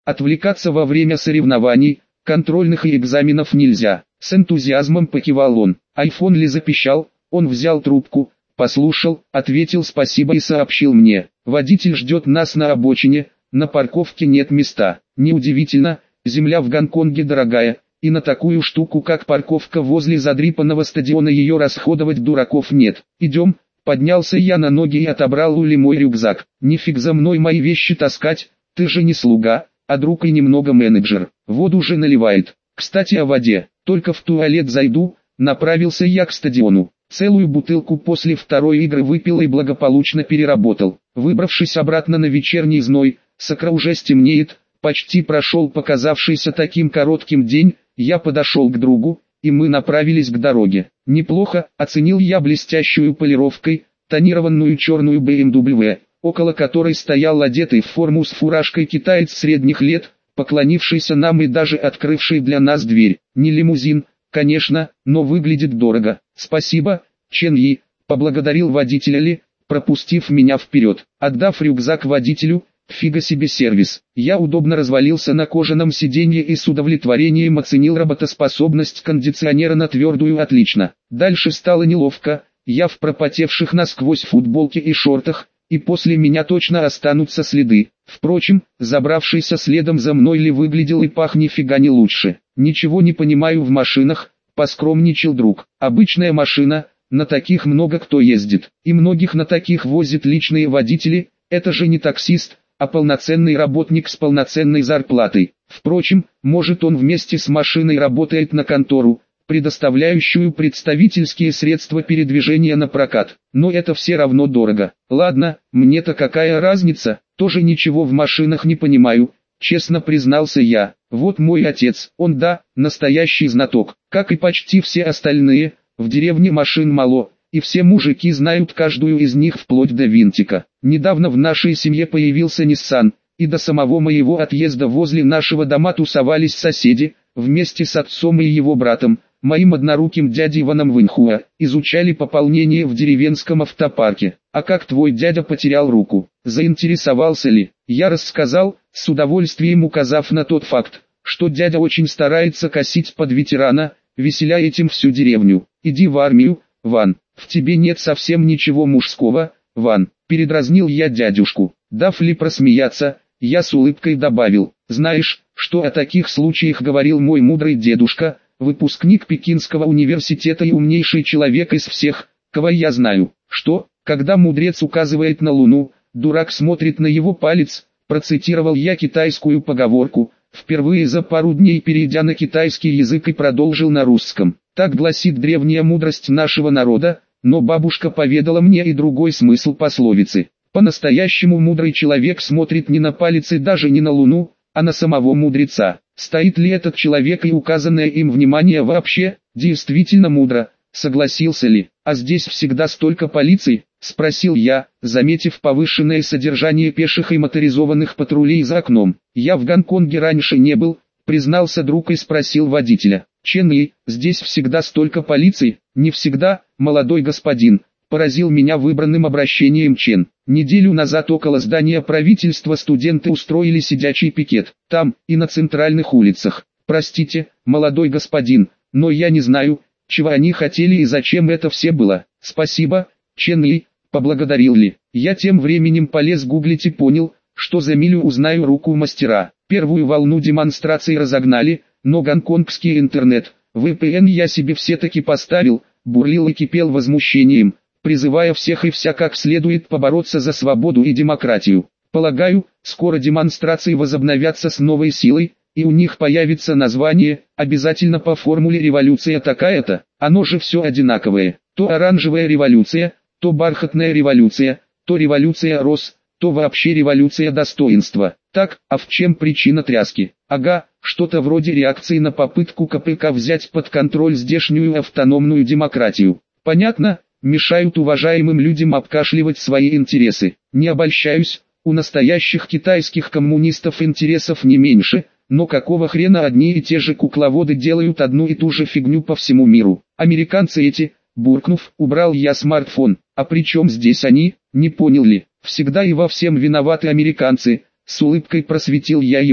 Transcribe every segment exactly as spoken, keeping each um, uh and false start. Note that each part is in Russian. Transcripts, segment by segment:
Отвлекаться во время соревнований, контрольных и экзаменов нельзя. С энтузиазмом покивал он. Айфон ли запищал, он взял трубку, послушал, ответил спасибо и сообщил мне. Водитель ждет нас на обочине, на парковке нет места. Неудивительно, земля в Гонконге дорогая, и на такую штуку как парковка возле задрипанного стадиона ее расходовать дураков нет. Идем. Поднялся я на ноги и отобрал у Ли мой рюкзак. Нифиг за мной мои вещи таскать, ты же не слуга, а друг и немного менеджер. Воду уже наливает. Кстати о воде, только в туалет зайду. Направился я к стадиону. Целую бутылку после второй игры выпил и благополучно переработал. Выбравшись обратно на вечерний зной, сакра уже стемнеет, почти прошел показавшийся таким коротким день, я подошел к другу, и мы направились к дороге. Неплохо, оценил я блестящую полировкой, тонированную черную бэ эм дабл ю, около которой стоял одетый в форму с фуражкой китаец средних лет, поклонившийся нам и даже открывший для нас дверь. Не лимузин, конечно, но выглядит дорого. Спасибо, Чен Yi, поблагодарил водителя Ли, пропустив меня вперед. Отдав рюкзак водителю, фига себе сервис. Я удобно развалился на кожаном сиденье и с удовлетворением оценил работоспособность кондиционера на твердую отлично. Дальше стало неловко, я в пропотевших насквозь футболке и шортах, и после меня точно останутся следы. Впрочем, забравшийся следом за мной Ли выглядел и пах нифига не лучше. Ничего не понимаю в машинах, поскромничал друг. Обычная машина, на таких много кто ездит, и многих на таких возят личные водители, это же не таксист, а полноценный работник с полноценной зарплатой. Впрочем, может он вместе с машиной работает на контору, предоставляющую представительские средства передвижения на прокат. Но это все равно дорого. Ладно, мне-то какая разница, тоже ничего в машинах не понимаю, честно признался я. Вот мой отец, он да, настоящий знаток. Как и почти все остальные, в деревне машин мало, и все мужики знают каждую из них вплоть до винтика. Недавно в нашей семье появился Nissan, и до самого моего отъезда возле нашего дома тусовались соседи, вместе с отцом и его братом, моим одноруким дядей Иваном Винхуа, изучали пополнение в деревенском автопарке. А как твой дядя потерял руку? Заинтересовался ли? Я рассказал, с удовольствием указав на тот факт, что дядя очень старается косить под ветерана, веселя этим всю деревню. Иди в армию, Ван, в тебе нет совсем ничего мужского, Ван, передразнил я дядюшку. Дав Ли просмеяться, я с улыбкой добавил, знаешь, что о таких случаях говорил мой мудрый дедушка, выпускник Пекинского университета и умнейший человек из всех, кого я знаю, что, когда мудрец указывает на Луну, дурак смотрит на его палец, процитировал я китайскую поговорку, впервые за пару дней перейдя на китайский язык и продолжил на русском. Так гласит древняя мудрость нашего народа, но бабушка поведала мне и другой смысл пословицы. По-настоящему мудрый человек смотрит не на палец и даже не на Луну, а на самого мудреца. Стоит ли этот человек и указанное им внимание вообще, действительно мудро, согласился ли? А здесь всегда столько полиции, спросил я, заметив повышенное содержание пеших и моторизованных патрулей за окном. Я в Гонконге раньше не был, признался друг и спросил водителя. Чен Yi, здесь всегда столько полиции? Не всегда, молодой господин. Поразил меня выбранным обращением Чен. Неделю назад около здания правительства студенты устроили сидячий пикет. Там, и на центральных улицах. Простите, молодой господин, но я не знаю, чего они хотели и зачем это все было. Спасибо, Чен Yi, поблагодарил Ли. Я тем временем полез гуглить и понял, что за милю узнаю руку мастера. Первую волну демонстраций разогнали, но гонконгский интернет, вэ пэ эн я себе все-таки поставил, бурлил и кипел возмущением, призывая всех и вся как следует побороться за свободу и демократию. Полагаю, скоро демонстрации возобновятся с новой силой, и у них появится название, обязательно по формуле «революция такая-то», оно же все одинаковое, то оранжевая революция, то бархатная революция, то революция роз, то вообще революция достоинства. Так, а в чем причина тряски? Ага, что-то вроде реакции на попытку ка пэ ка взять под контроль здешнюю автономную демократию. Понятно, мешают уважаемым людям обкашливать свои интересы. Не обольщаюсь, у настоящих китайских коммунистов интересов не меньше, но какого хрена одни и те же кукловоды делают одну и ту же фигню по всему миру. Американцы эти, буркнув, убрал я смартфон. А при чем здесь они, не понял ли? Всегда и во всем виноваты американцы, с улыбкой просветил я его.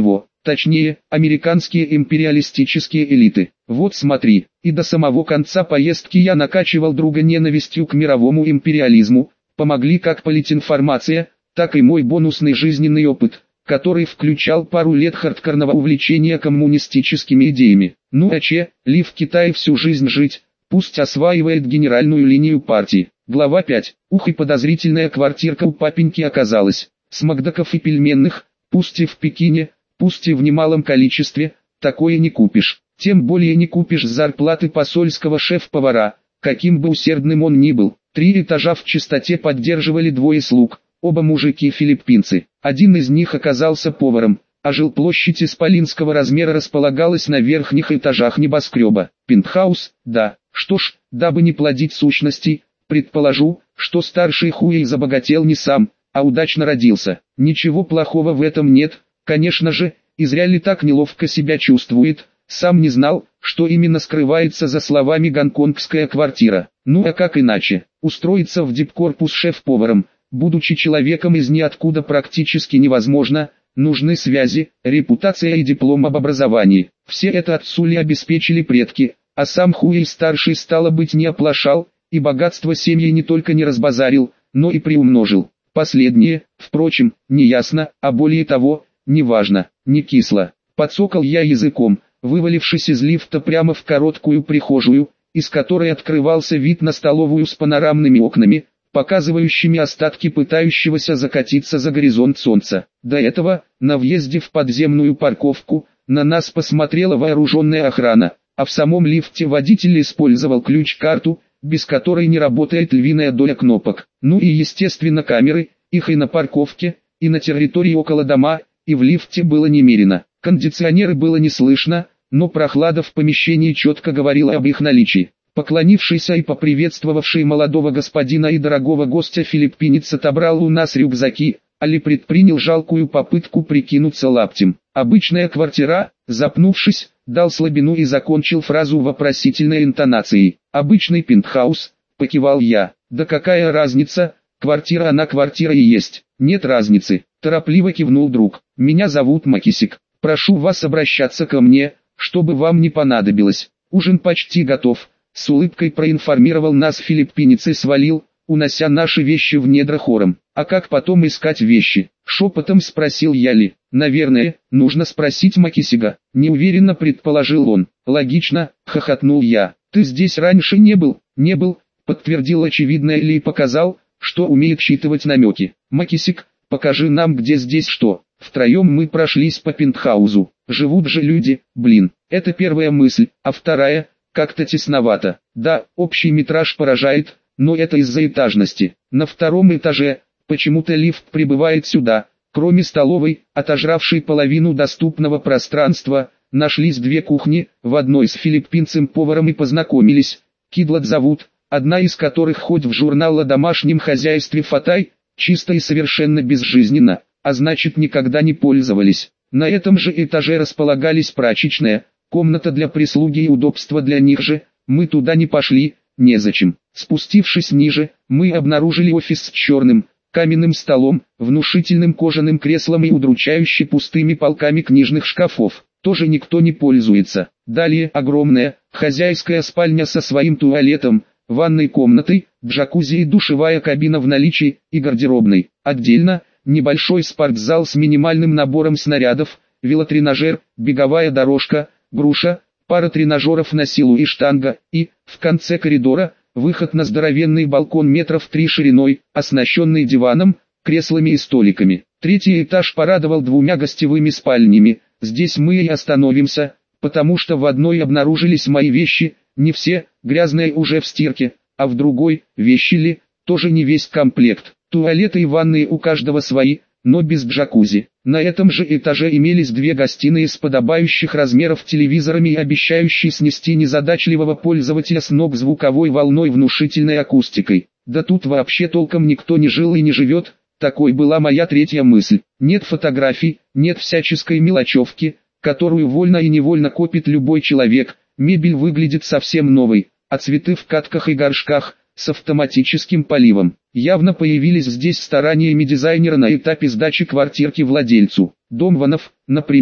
точнее, американские империалистические элиты. Вот смотри, и до самого конца поездки я накачивал друга ненавистью к мировому империализму, помогли как политинформация, так и мой бонусный жизненный опыт, который включал пару лет хардкорного увлечения коммунистическими идеями. Ну а че, Ли в Китае всю жизнь жить, пусть осваивает генеральную линию партии. Глава пять. Ух и подозрительная квартирка у папеньки оказалась. С макдаков и пельменных, пусть и в Пекине, пусть и в немалом количестве, такое не купишь. Тем более не купишь с зарплаты посольского шеф-повара, каким бы усердным он ни был. Три этажа в чистоте поддерживали двое слуг, оба мужики-филиппинцы. Один из них оказался поваром, а жилплощадь исполинского размера располагалась на верхних этажах небоскреба. Пентхаус, да, что ж, дабы не плодить сущностей, предположу, что старший Хуэй забогател не сам, а удачно родился. Ничего плохого в этом нет, конечно же, и зря ли так неловко себя чувствует, сам не знал, что именно скрывается за словами «гонконгская квартира». Ну а как иначе, устроиться в дипкорпус шеф-поваром, будучи человеком из ниоткуда, практически невозможно, нужны связи, репутация и диплом об образовании. Все это отцу Ли обеспечили предки, а сам Хуэй-старший стало быть не оплошал, и богатство семьи не только не разбазарил, но и приумножил. Последнее, впрочем, не ясно, а более того, не важно, не кисло. Подсокал я языком, вывалившись из лифта прямо в короткую прихожую, из которой открывался вид на столовую с панорамными окнами, показывающими остатки пытающегося закатиться за горизонт солнца. До этого, на въезде в подземную парковку, на нас посмотрела вооруженная охрана, а в самом лифте водитель использовал ключ-карту, без которой не работает львиная доля кнопок. Ну и естественно камеры, их и на парковке, и на территории около дома, и в лифте было немерено. Кондиционеры было не слышно, но прохлада в помещении четко говорила об их наличии. Поклонившийся и поприветствовавший молодого господина и дорогого гостя филиппинец отобрал у нас рюкзаки, а Ли предпринял жалкую попытку прикинуться лаптем. Обычная квартира, запнувшись, дал слабину и закончил фразу вопросительной интонацией. «Обычный пентхаус», — покивал я. «Да какая разница, квартира она квартира и есть». «Нет разницы», — торопливо кивнул друг. «Меня зовут Макисик. Прошу вас обращаться ко мне, чтобы вам не понадобилось. Ужин почти готов». С улыбкой проинформировал нас филиппинец и свалил, унося наши вещи в недра хором. «А как потом искать вещи?» — шепотом спросил я Ли. «Наверное, нужно спросить Макисига», — неуверенно предположил он. «Логично», — хохотнул я. «Ты здесь раньше не был?» «Не был», — подтвердил очевидное Ли и показал, что умеет считывать намеки. «Макисик, покажи нам, где здесь что». Втроем мы прошлись по пентхаузу. Живут же люди, блин. Это первая мысль, а вторая — как-то тесновато. Да, общий метраж поражает, но это из-за этажности. На втором этаже, почему-то лифт прибывает сюда. Кроме столовой, отожравшей половину доступного пространства, нашлись две кухни, в одной с филиппинцем-поваром и познакомились. Кидлат зовут, одна из которых хоть в журнал о домашнем хозяйстве Фатай, чисто и совершенно безжизненно, а значит никогда не пользовались. На этом же этаже располагались прачечная, комната для прислуги и удобства для них же. Мы туда не пошли, незачем. Спустившись ниже, мы обнаружили офис с черным, каменным столом, внушительным кожаным креслом и удручающе пустыми полками книжных шкафов. Тоже никто не пользуется. Далее огромная, хозяйская спальня со своим туалетом, ванной комнатой, джакузи и душевая кабина в наличии, и гардеробной. Отдельно, небольшой спортзал с минимальным набором снарядов, велотренажер, беговая дорожка, груша, пара тренажеров на силу и штанга, и, в конце коридора, выход на здоровенный балкон метров три шириной, оснащенный диваном, креслами и столиками. Третий этаж порадовал двумя гостевыми спальнями. Здесь мы и остановимся, потому что в одной обнаружились мои вещи, не все, грязные уже в стирке, а в другой, вещи Ли, тоже не весь комплект. Туалеты и ванные у каждого свои, но без джакузи. На этом же этаже имелись две гостиные с подобающих размеров телевизорами и обещающие снести незадачливого пользователя с ног звуковой волной внушительной акустикой. Да тут вообще толком никто не жил и не живет, такой была моя третья мысль. Нет фотографий, нет всяческой мелочевки, которую вольно и невольно копит любой человек. Мебель выглядит совсем новой, а цветы в катках и горшках, с автоматическим поливом. Явно появились здесь стараниями дизайнера на этапе сдачи квартирки владельцу. Домванов, например,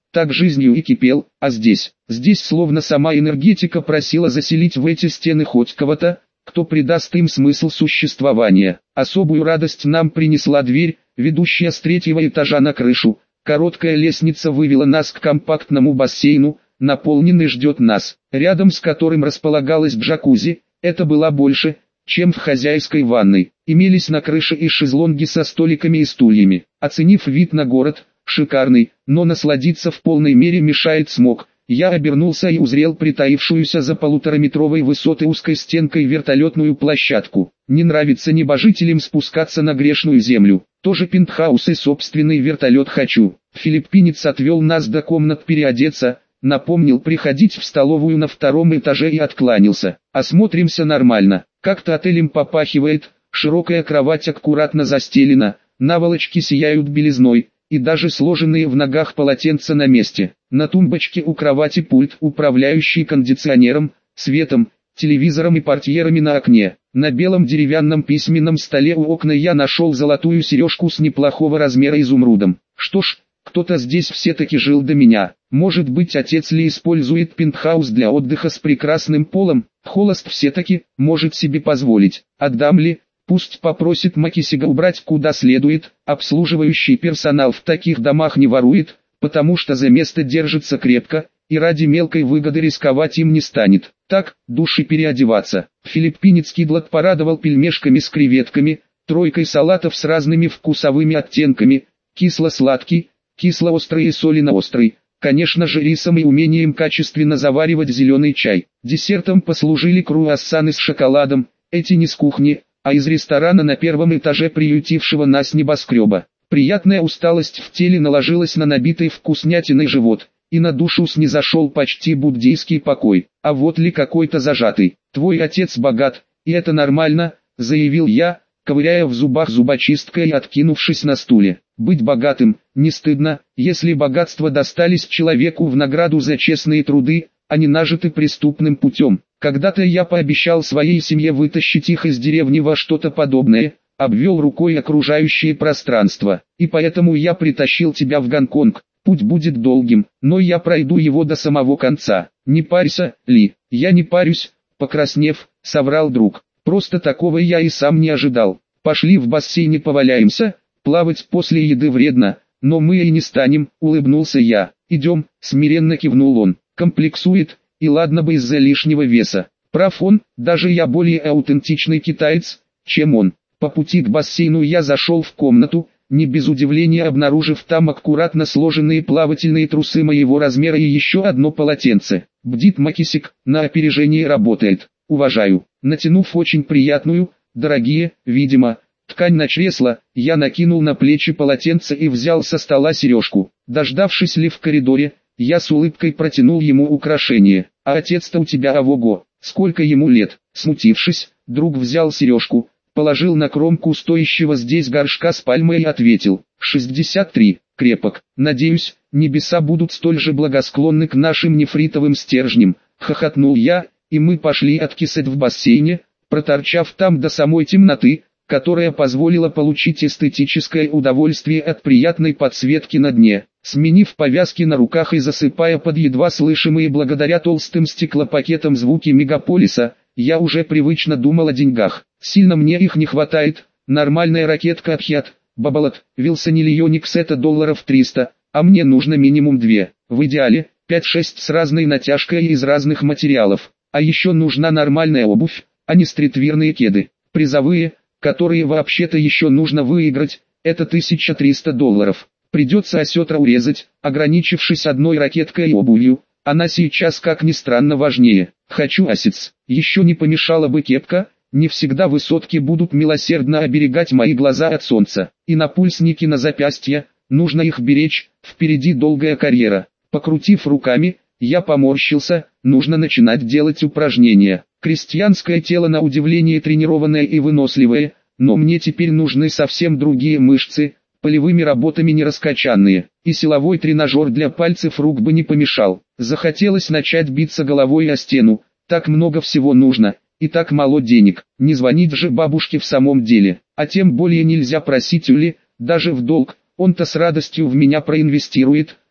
так жизнью и кипел, а здесь, здесь словно сама энергетика просила заселить в эти стены хоть кого-то, кто придаст им смысл существования. Особую радость нам принесла дверь, ведущая с третьего этажа на крышу. Короткая лестница вывела нас к компактному бассейну, наполненный ждет нас, рядом с которым располагалась джакузи. Это была больше, чем в хозяйской ванной. Имелись на крыше и шезлонги со столиками и стульями. Оценив вид на город, шикарный, но насладиться в полной мере мешает смог. Я обернулся и узрел притаившуюся за полутораметровой высоты узкой стенкой вертолетную площадку. Не нравится небожителям спускаться на грешную землю. Тоже пентхаус и собственный вертолет хочу. Филиппинец отвел нас до комнат переодеться, напомнил приходить в столовую на втором этаже и откланялся. Осмотримся нормально. Как-то отелем попахивает, широкая кровать аккуратно застелена, наволочки сияют белизной, и даже сложенные в ногах полотенца на месте. На тумбочке у кровати пульт, управляющий кондиционером, светом, телевизором и портьерами на окне. На белом деревянном письменном столе у окна я нашел золотую сережку с неплохого размера изумрудом. Что ж, кто-то здесь все-таки жил до меня. Может быть, отец Ли использует пентхаус для отдыха с прекрасным полом, холост все-таки, может себе позволить. Отдам ли? Пусть попросит Макисига убрать куда следует, обслуживающий персонал в таких домах не ворует, потому что за место держится крепко, и ради мелкой выгоды рисковать им не станет. Так, души переодеваться. Филиппинец Кидлот порадовал пельмешками с креветками, тройкой салатов с разными вкусовыми оттенками, кисло-сладкий, кисло-острый и солено-острый, конечно же рисом и умением качественно заваривать зеленый чай. Десертом послужили круассаны с шоколадом, эти не с кухни, а из ресторана на первом этаже приютившего нас небоскреба. Приятная усталость в теле наложилась на набитый вкуснятиной живот, и на душу снизошел почти буддийский покой. А вот ли какой-то зажатый. Твой отец богат, и это нормально, заявил я, ковыряя в зубах зубочисткой и откинувшись на стуле. Быть богатым, не стыдно, если богатства достались человеку в награду за честные труды, а не нажиты преступным путем. Когда-то я пообещал своей семье вытащить их из деревни во что-то подобное, обвел рукой окружающее пространство, и поэтому я притащил тебя в Гонконг. Путь будет долгим, но я пройду его до самого конца. Не парься, Ли. Я не парюсь, покраснев, соврал друг. Просто такого я и сам не ожидал. Пошли в бассейне поваляемся, плавать после еды вредно, но мы и не станем, улыбнулся я. Идем, смиренно кивнул он. Комплексует, и ладно бы из-за лишнего веса. Прав он, даже я более аутентичный китаец, чем он. По пути к бассейну я зашел в комнату, не без удивления обнаружив там аккуратно сложенные плавательные трусы моего размера и еще одно полотенце. Бдит Макисик, на опережение работает. Уважаю. Натянув очень приятную, дорогие, видимо, ткань на чресло, я накинул на плечи полотенце и взял со стола сережку. Дождавшись Ли в коридоре, я с улыбкой протянул ему украшение. А отец-то у тебя ого-го, сколько ему лет? Смутившись, друг взял сережку, положил на кромку стоящего здесь горшка с пальмой и ответил: шестьдесят три, крепок. Надеюсь, небеса будут столь же благосклонны к нашим нефритовым стержням. Хохотнул я, и мы пошли откисать в бассейне, проторчав там до самой темноты, которая позволила получить эстетическое удовольствие от приятной подсветки на дне. Сменив повязки на руках и засыпая под едва слышимые благодаря толстым стеклопакетам звуки мегаполиса, я уже привычно думал о деньгах. Сильно мне их не хватает. Нормальная ракетка от Хьят, Бабалат, Вилсон или Йоникс это долларов триста, а мне нужно минимум две. В идеале, пять-шесть с разной натяжкой и из разных материалов. А еще нужна нормальная обувь, а не стритвирные кеды. Призовые, которые вообще-то еще нужно выиграть, это тысяча триста долларов. Придется осетра урезать, ограничившись одной ракеткой и обувью. Она сейчас как ни странно важнее. Хочу осец. Еще не помешала бы кепка. Не всегда высотки будут милосердно оберегать мои глаза от солнца. И напульсники на запястье, нужно их беречь, впереди долгая карьера. Покрутив руками, я поморщился, нужно начинать делать упражнения. Крестьянское тело на удивление тренированное и выносливое, но мне теперь нужны совсем другие мышцы, полевыми работами не раскачанные, и силовой тренажер для пальцев рук бы не помешал. Захотелось начать биться головой о стену, так много всего нужно, и так мало денег, не звонить же бабушке в самом деле, а тем более нельзя просить Ули, даже в долг, он-то с радостью в меня проинвестирует,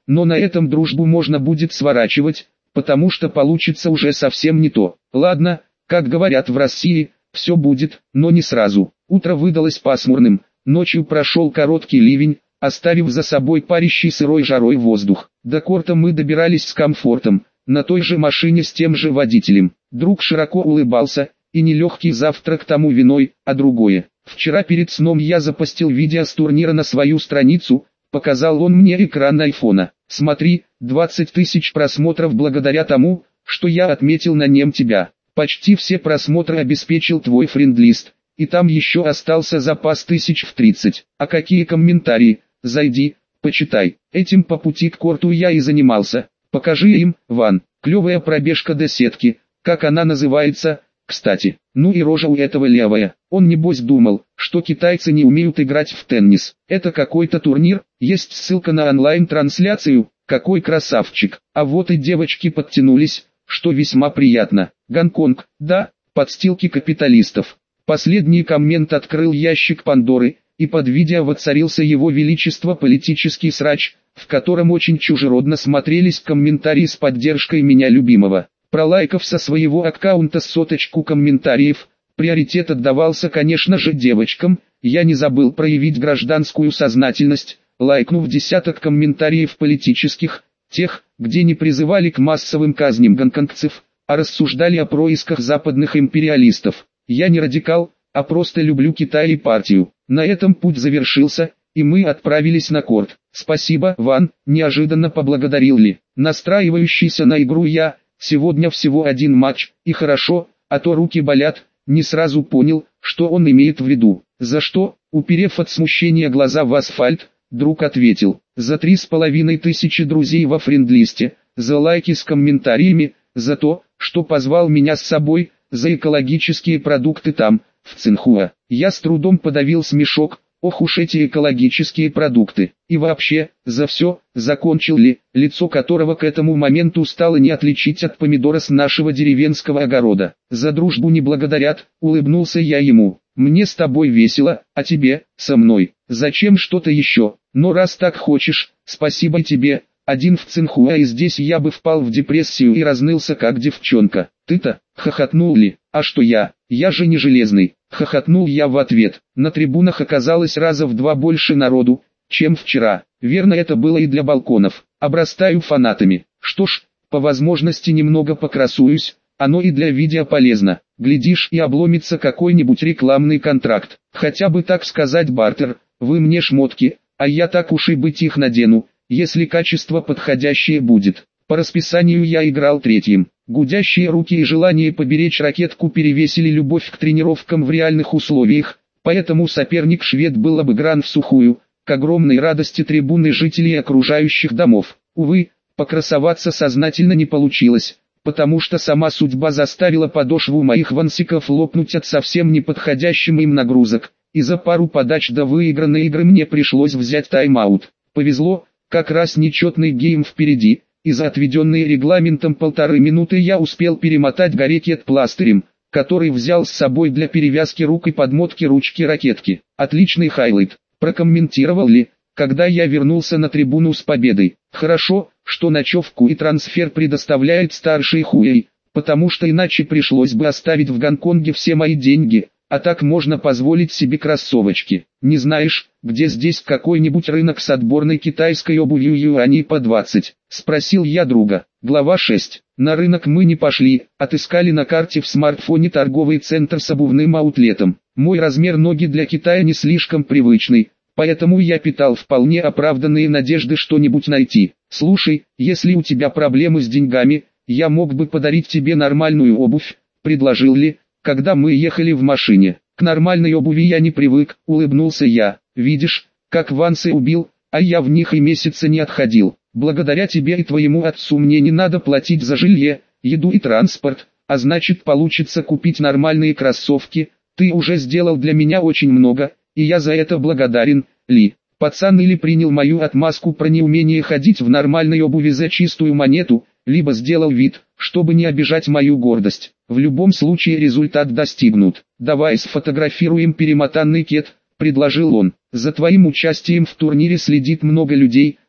но на этом дружбу можно будет сворачивать, потому что получится уже совсем не то. Ладно, как говорят в России, все будет, но не сразу. Утро выдалось пасмурным, ночью прошел короткий ливень, оставив за собой парящий сырой жарой воздух. До корта мы добирались с комфортом, на той же машине с тем же водителем. Друг широко улыбался, и не легкий завтрак тому виной, а другое. Вчера перед сном я запостил видео с турнира на свою страницу, показал он мне экран айфона. Смотри, двадцать тысяч просмотров благодаря тому, что я отметил на нем тебя. Почти все просмотры обеспечил твой френдлист, и там еще остался запас тысяч в тридцать. А какие комментарии? Зайди, почитай. Этим по пути к корту я и занимался. Покажи им, Ван, клевая пробежка до сетки, как она называется, кстати. Ну и рожа у этого левая. Он небось думал, что китайцы не умеют играть в теннис. Это какой-то турнир, есть ссылка на онлайн-трансляцию, какой красавчик. А вот и девочки подтянулись, что весьма приятно. Гонконг, да, подстилки капиталистов. Последний коммент открыл ящик Пандоры, и под видео воцарился его величество политический срач, в котором очень чужеродно смотрелись комментарии с поддержкой меня любимого. Пролайкав со своего аккаунта соточку комментариев, приоритет отдавался, конечно же, девочкам. Я не забыл проявить гражданскую сознательность, лайкнув десяток комментариев политических, тех, где не призывали к массовым казням гонконгцев, а рассуждали о происках западных империалистов. Я не радикал, а просто люблю Китай и партию. На этом путь завершился, и мы отправились на корт. Спасибо, Ван, неожиданно поблагодарил Ли. Настраивающийся на игру я, сегодня всего один матч, и хорошо, а то руки болят. Не сразу понял, что он имеет в виду. За что, уперев от смущения глаза в асфальт, друг ответил: за три с половиной тысячи друзей во френдлисте, за лайки с комментариями, за то, что позвал меня с собой, за экологические продукты там, в Цинхуа. Я с трудом подавил смешок. Ох уж эти экологические продукты. И вообще, за все, закончил Ли, лицо которого к этому моменту стало не отличить от помидора с нашего деревенского огорода. За дружбу не благодарят, улыбнулся я ему. Мне с тобой весело, а тебе, со мной. Зачем что-то еще? Но раз так хочешь, спасибо тебе. Один в Цинхуа и здесь я бы впал в депрессию и разнылся как девчонка. Ты-то, хохотнул Ли, а что я? Я же не железный. Хохотнул я в ответ. На трибунах оказалось раза в два больше народу, чем вчера. Верно, это было и для балконов. Обрастаю фанатами. Что ж, по возможности немного покрасуюсь, оно и для видео полезно. Глядишь, и обломится какой-нибудь рекламный контракт. Хотя бы так сказать бартер, вы мне шмотки, а я так уж и быть их надену, если качество подходящее будет. По расписанию я играл третьим. Гудящие руки и желание поберечь ракетку перевесили любовь к тренировкам в реальных условиях, поэтому соперник-швед был обыгран в сухую, к огромной радости трибуны жителей окружающих домов. Увы, покрасоваться сознательно не получилось, потому что сама судьба заставила подошву моих вансиков лопнуть от совсем неподходящим им нагрузок, и за пару подач до выигранной игры мне пришлось взять тайм-аут. Повезло, как раз нечетный гейм впереди. И за отведенные регламентом полторы минуты я успел перемотать гарикет пластырем, который взял с собой для перевязки рук и подмотки ручки ракетки. Отличный хайлайт, прокомментировал Ли, когда я вернулся на трибуну с победой. Хорошо, что ночевку и трансфер предоставляет старший Хуэй, потому что иначе пришлось бы оставить в Гонконге все мои деньги, а так можно позволить себе кроссовочки. Не знаешь, где здесь какой-нибудь рынок с отборной китайской обувью юаней по двадцать? Спросил я друга. Глава шесть. На рынок мы не пошли, отыскали на карте в смартфоне торговый центр с обувным аутлетом. Мой размер ноги для Китая не слишком привычный, поэтому я питал вполне оправданные надежды что-нибудь найти. Слушай, если у тебя проблемы с деньгами, я мог бы подарить тебе нормальную обувь, предложил Ли, когда мы ехали в машине. К нормальной обуви я не привык, улыбнулся я. Видишь, как Вансы убил, а я в них и месяца не отходил. Благодаря тебе и твоему отцу мне не надо платить за жилье, еду и транспорт, а значит получится купить нормальные кроссовки. Ты уже сделал для меня очень много, и я за это благодарен, Ли. Пацан или принял мою отмазку про неумение ходить в нормальной обуви за чистую монету, либо сделал вид, чтобы не обижать мою гордость. В любом случае результат достигнут. Давай сфотографируем перемотанный кет, предложил он. За твоим участием в турнире следит много людей,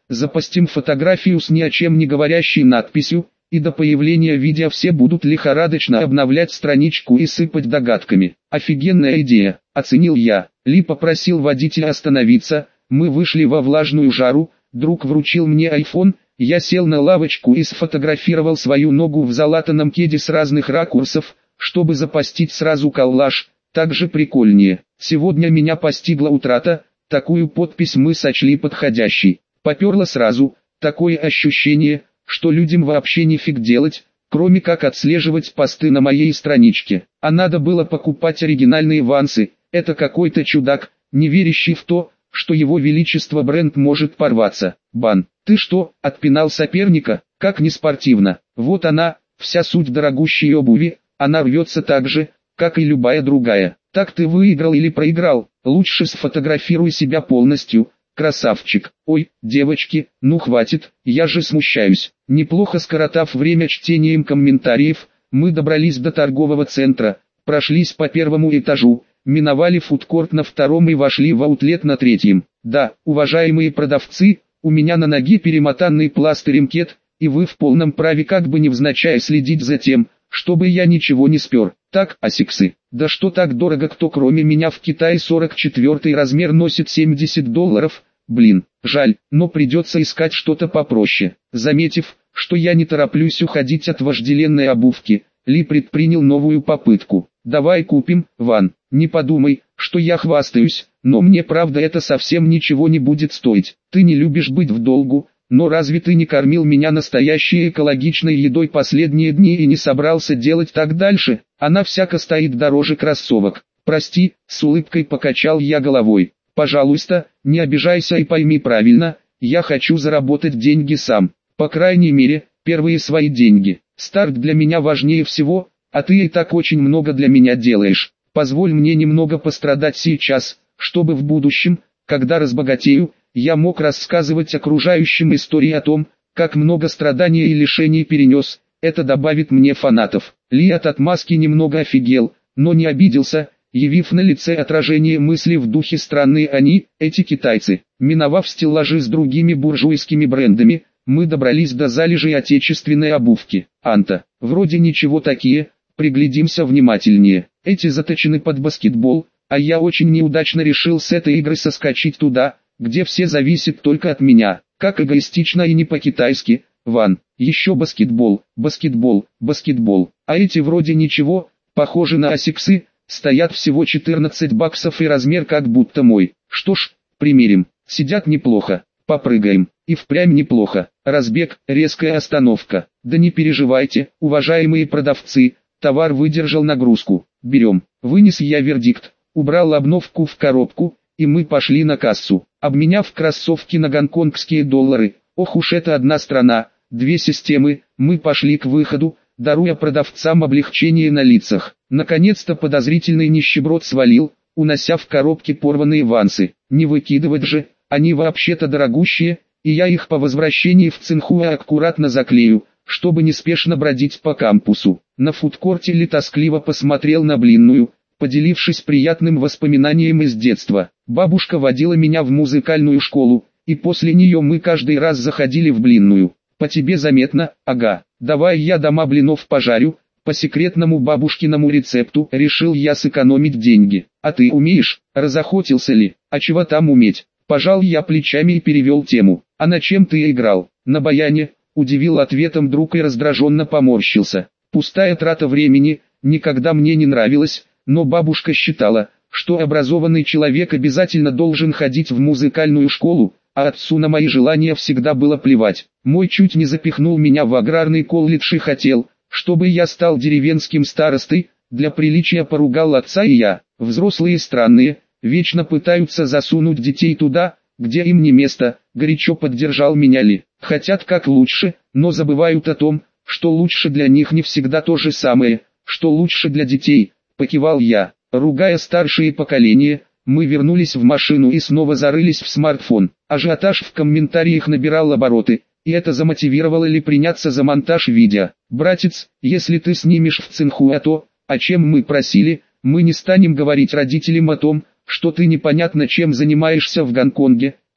запостим фотографию с ни о чем не говорящей надписью, и до появления видео все будут лихорадочно обновлять страничку и сыпать догадками. Офигенная идея, оценил я. Ли попросил водителя остановиться, мы вышли во влажную жару, друг вручил мне айфон, я сел на лавочку и сфотографировал свою ногу в залатанном кеде с разных ракурсов, чтобы запостить сразу коллаж, так же прикольнее. Сегодня меня постигла утрата, такую подпись мы сочли подходящей. Поперло сразу, такое ощущение, что людям вообще нифиг делать, кроме как отслеживать посты на моей страничке. А надо было покупать оригинальные вансы, это какой-то чудак, не верящий в то, что его величество бренд может порваться. Бан, ты что, отпинал соперника? Как не спортивно. Вот она, вся суть дорогущей обуви, она рвется так же, как и любая другая. Так ты выиграл или проиграл, лучше сфотографируй себя полностью, красавчик. Ой, девочки, ну хватит, я же смущаюсь. Неплохо скоротав время чтением комментариев, мы добрались до торгового центра, прошлись по первому этажу, миновали фудкорт на втором и вошли в аутлет на третьем. Да, уважаемые продавцы, у меня на ноге перемотанный пластырем кет, и вы в полном праве как бы невзначай следить за тем, чтобы я ничего не спер. Так, асиксы, да что так дорого, кто кроме меня в Китае сорок четвёртый размер носит семьдесят долларов, блин, жаль, но придется искать что-то попроще. Заметив, что я не тороплюсь уходить от вожделенной обувки, Ли предпринял новую попытку. Давай купим, Ван, не подумай, что я хвастаюсь, но мне правда это совсем ничего не будет стоить. Ты не любишь быть в долгу, но разве ты не кормил меня настоящей экологичной едой последние дни и не собрался делать так дальше? Она всяко стоит дороже кроссовок. Прости, с улыбкой покачал я головой. Пожалуйста, не обижайся и пойми правильно, я хочу заработать деньги сам. По крайней мере, первые свои деньги. Старт для меня важнее всего, а ты и так очень много для меня делаешь. Позволь мне немного пострадать сейчас, чтобы в будущем, когда разбогатею, я мог рассказывать окружающим истории о том, как много страданий и лишений перенес. Это добавит мне фанатов. Ли от отмазки немного офигел, но не обиделся, явив на лице отражение мысли в духе «странные они, эти китайцы». Миновав стеллажи с другими буржуйскими брендами, мы добрались до залежей отечественной обувки. Анта, вроде ничего такие, приглядимся внимательнее. Эти заточены под баскетбол, а я очень неудачно решил с этой игры соскочить туда, где все зависит только от меня. Как эгоистично и не по-китайски. Ван, еще баскетбол, баскетбол, баскетбол. А эти вроде ничего, похожи на асиксы, стоят всего четырнадцать баксов и размер как будто мой. Что ж, примерим. Сидят неплохо. Попрыгаем. И впрямь неплохо. Разбег, резкая остановка. Да не переживайте, уважаемые продавцы, товар выдержал нагрузку. Берем. Вынес я вердикт, убрал обновку в коробку, и мы пошли на кассу. Обменяв кроссовки на гонконгские доллары, ох уж это одна страна, две системы, мы пошли к выходу, даруя продавцам облегчение на лицах. Наконец-то подозрительный нищеброд свалил, унося в коробке порванные вансы. Не выкидывать же, они вообще-то дорогущие, и я их по возвращении в Цинхуа аккуратно заклею, чтобы неспешно бродить по кампусу. На фудкорте Ли тоскливо посмотрел на блинную, поделившись приятным воспоминанием из детства. Бабушка водила меня в музыкальную школу, и после нее мы каждый раз заходили в блинную. По тебе заметно, ага, давай я дома блинов пожарю, по секретному бабушкиному рецепту решил я сэкономить деньги. А ты умеешь? Разохотился Ли, а чего там уметь? Пожал я плечами и перевел тему. А на чем ты играл? На баяне, удивил ответом друг и раздраженно поморщился. Пустая трата времени, никогда мне не нравилось, но бабушка считала, что образованный человек обязательно должен ходить в музыкальную школу, а отцу на мои желания всегда было плевать. Мой чуть не запихнул меня в аграрный колледж и хотел, чтобы я стал деревенским старостой, для приличия поругал отца и я. Взрослые странные, вечно пытаются засунуть детей туда, где им не место, горячо поддержал меня Ли. Хотят как лучше, но забывают о том, что лучше для них не всегда то же самое, что лучше для детей, покивал я. Ругая старшие поколения, мы вернулись в машину и снова зарылись в смартфон. Ажиотаж в комментариях набирал обороты, и это замотивировало Ли приняться за монтаж видео. «Братец, если ты снимешь в Цинхуа то, о чем мы просили, мы не станем говорить родителям о том, что ты непонятно чем занимаешься в Гонконге»,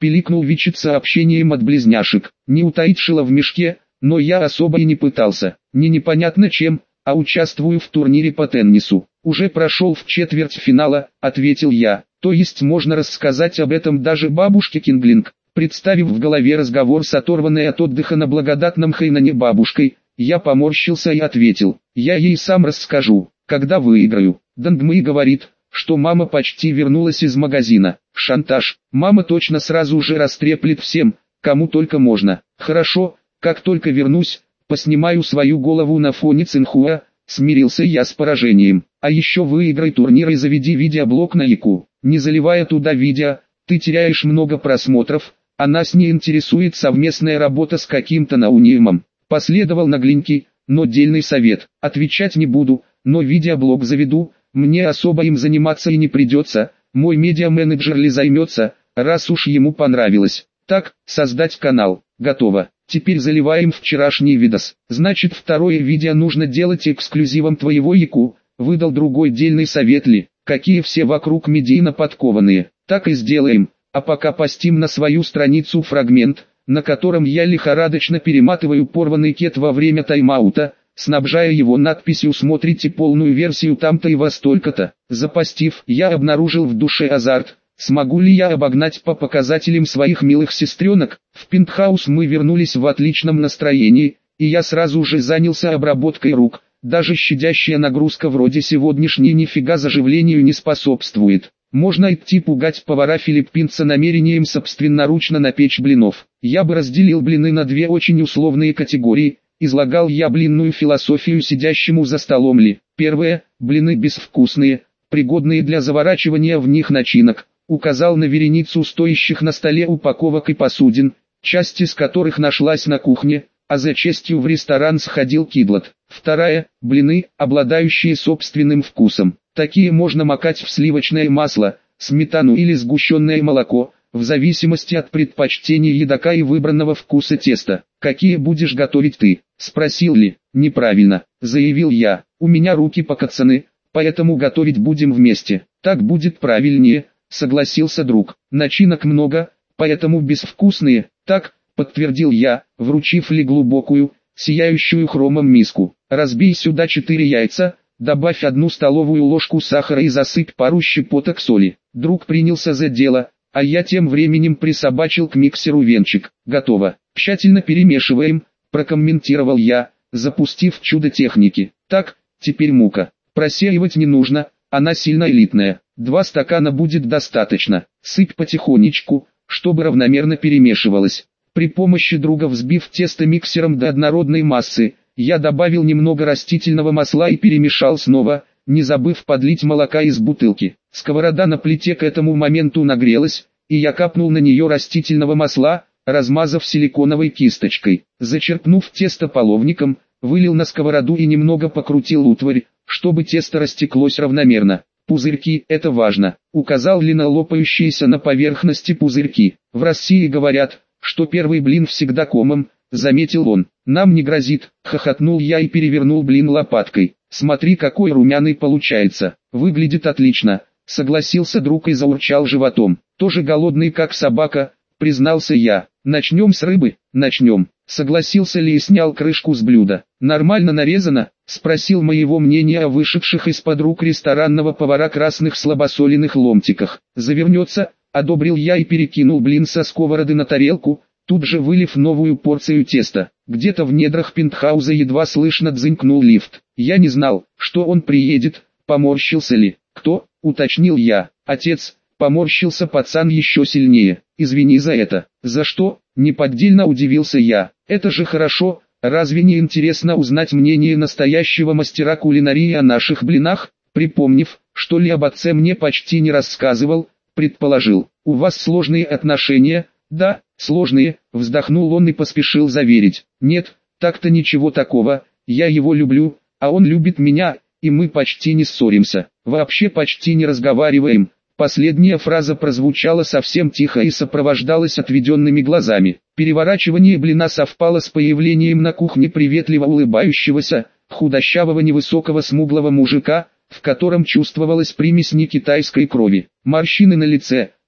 Пиликнул Вичит сообщением от близняшек. Не утаить шило в мешке, но я особо и не пытался. Не непонятно чем, а участвую в турнире по теннису. Уже прошел в четвертьфинала, ответил я. То есть можно рассказать об этом даже бабушке Кинглинг. Представив в голове разговор с оторванной от отдыха на благодатном Хайнане бабушкой, я поморщился и ответил. Я ей сам расскажу, когда выиграю. Дангмэй говорит, что мама почти вернулась из магазина. Шантаж. Мама точно сразу же растреплет всем, кому только можно. Хорошо, как только вернусь, поснимаю свою голову на фоне Цинхуа. Смирился я с поражением. А еще выиграй турнир и заведи видеоблог на Яку. Не заливая туда видео, ты теряешь много просмотров, а нас не интересует совместная работа с каким-то наунимом. Последовал нагленький, но дельный совет. Отвечать не буду, но видеоблог заведу. Мне особо им заниматься и не придется, мой медиа-менеджер ли займется, раз уж ему понравилось. Так, создать канал, готово. Теперь заливаем вчерашний видос. Значит, второе видео нужно делать эксклюзивом твоего Яку, выдал другой дельный совет ли. Какие все вокруг медийно подкованные. Так и сделаем, а пока постим на свою страницу фрагмент, на котором я лихорадочно перематываю порванный кет во время тайм-аута, снабжая его надписью «Смотрите полную версию там-то и во столько-то». Запостив, я обнаружил в душе азарт, смогу ли я обогнать по показателям своих милых сестренок. В пентхаус мы вернулись в отличном настроении, и я сразу же занялся обработкой рук, даже щадящая нагрузка вроде сегодняшней нифига заживлению не способствует. Можно идти пугать повара-филиппинца намерением собственноручно напечь блинов. Я бы разделил блины на две очень условные категории. Излагал я блинную философию сидящему за столом ли. Первое, блины безвкусные, пригодные для заворачивания в них начинок. Указал на вереницу стоящих на столе упаковок и посудин, часть из которых нашлась на кухне, а за честью в ресторан сходил Кидлот. Вторая, блины, обладающие собственным вкусом. Такие можно макать в сливочное масло, сметану или сгущенное молоко, в зависимости от предпочтений едока и выбранного вкуса теста. «Какие будешь готовить ты?» – спросил Ли. «Неправильно», – заявил я. «У меня руки покоцаны, поэтому готовить будем вместе». «Так будет правильнее», – согласился друг. «Начинок много, поэтому безвкусные». «Так», – подтвердил я, вручив Ли глубокую, сияющую хромом миску. «Разбей сюда четыре яйца, добавь одну столовую ложку сахара и засыпь пару щепоток соли». Друг принялся за дело, а я тем временем присобачил к миксеру венчик. «Готово. Тщательно перемешиваем», – прокомментировал я, запустив чудо техники. «Так, теперь мука. Просеивать не нужно, она сильно элитная. Два стакана будет достаточно. Сыпь потихонечку, чтобы равномерно перемешивалось». При помощи друга взбив тесто миксером до однородной массы, я добавил немного растительного масла и перемешал снова, не забыв подлить молока из бутылки. Сковорода на плите к этому моменту нагрелась, и я капнул на нее растительного масла, размазав силиконовой кисточкой. Зачерпнув тесто половником, вылил на сковороду и немного покрутил утварь, чтобы тесто растеклось равномерно. «Пузырьки – это важно», – указал Ли на лопающиеся на поверхности пузырьки. «В России говорят, что первый блин всегда комом», – заметил он. «Нам не грозит», – хохотнул я и перевернул блин лопаткой. «Смотри, какой румяный получается. Выглядит отлично», – согласился друг и заурчал животом. «Тоже голодный как собака», – признался я. «Начнем с рыбы?» «Начнем», – согласился Ли и снял крышку с блюда. «Нормально нарезано?» – спросил моего мнения о вышедших из-под рук ресторанного повара красных слабосоленых ломтиках. «Завернется», – одобрил я и перекинул блин со сковороды на тарелку, тут же вылив новую порцию теста. Где-то в недрах пентхауза едва слышно дзынькнул лифт. Я не знал, что он приедет, поморщился Ли. «Кто?» – уточнил я. «Отец», – поморщился пацан еще сильнее. «Извини за это». «За что?» – неподдельно удивился я. «Это же хорошо, разве не интересно узнать мнение настоящего мастера кулинарии о наших блинах?» Припомнив, что Ли об отце мне почти не рассказывал, предположил. «У вас сложные отношения?» «Да, сложные», – вздохнул он и поспешил заверить. «Нет, так-то ничего такого, я его люблю, а он любит меня, и мы почти не ссоримся, вообще почти не разговариваем». Последняя фраза прозвучала совсем тихо и сопровождалась отведенными глазами. Переворачивание блина совпало с появлением на кухне приветливо улыбающегося, худощавого невысокого смуглого мужика, в котором чувствовалась примесь не китайской крови. Морщины на лице,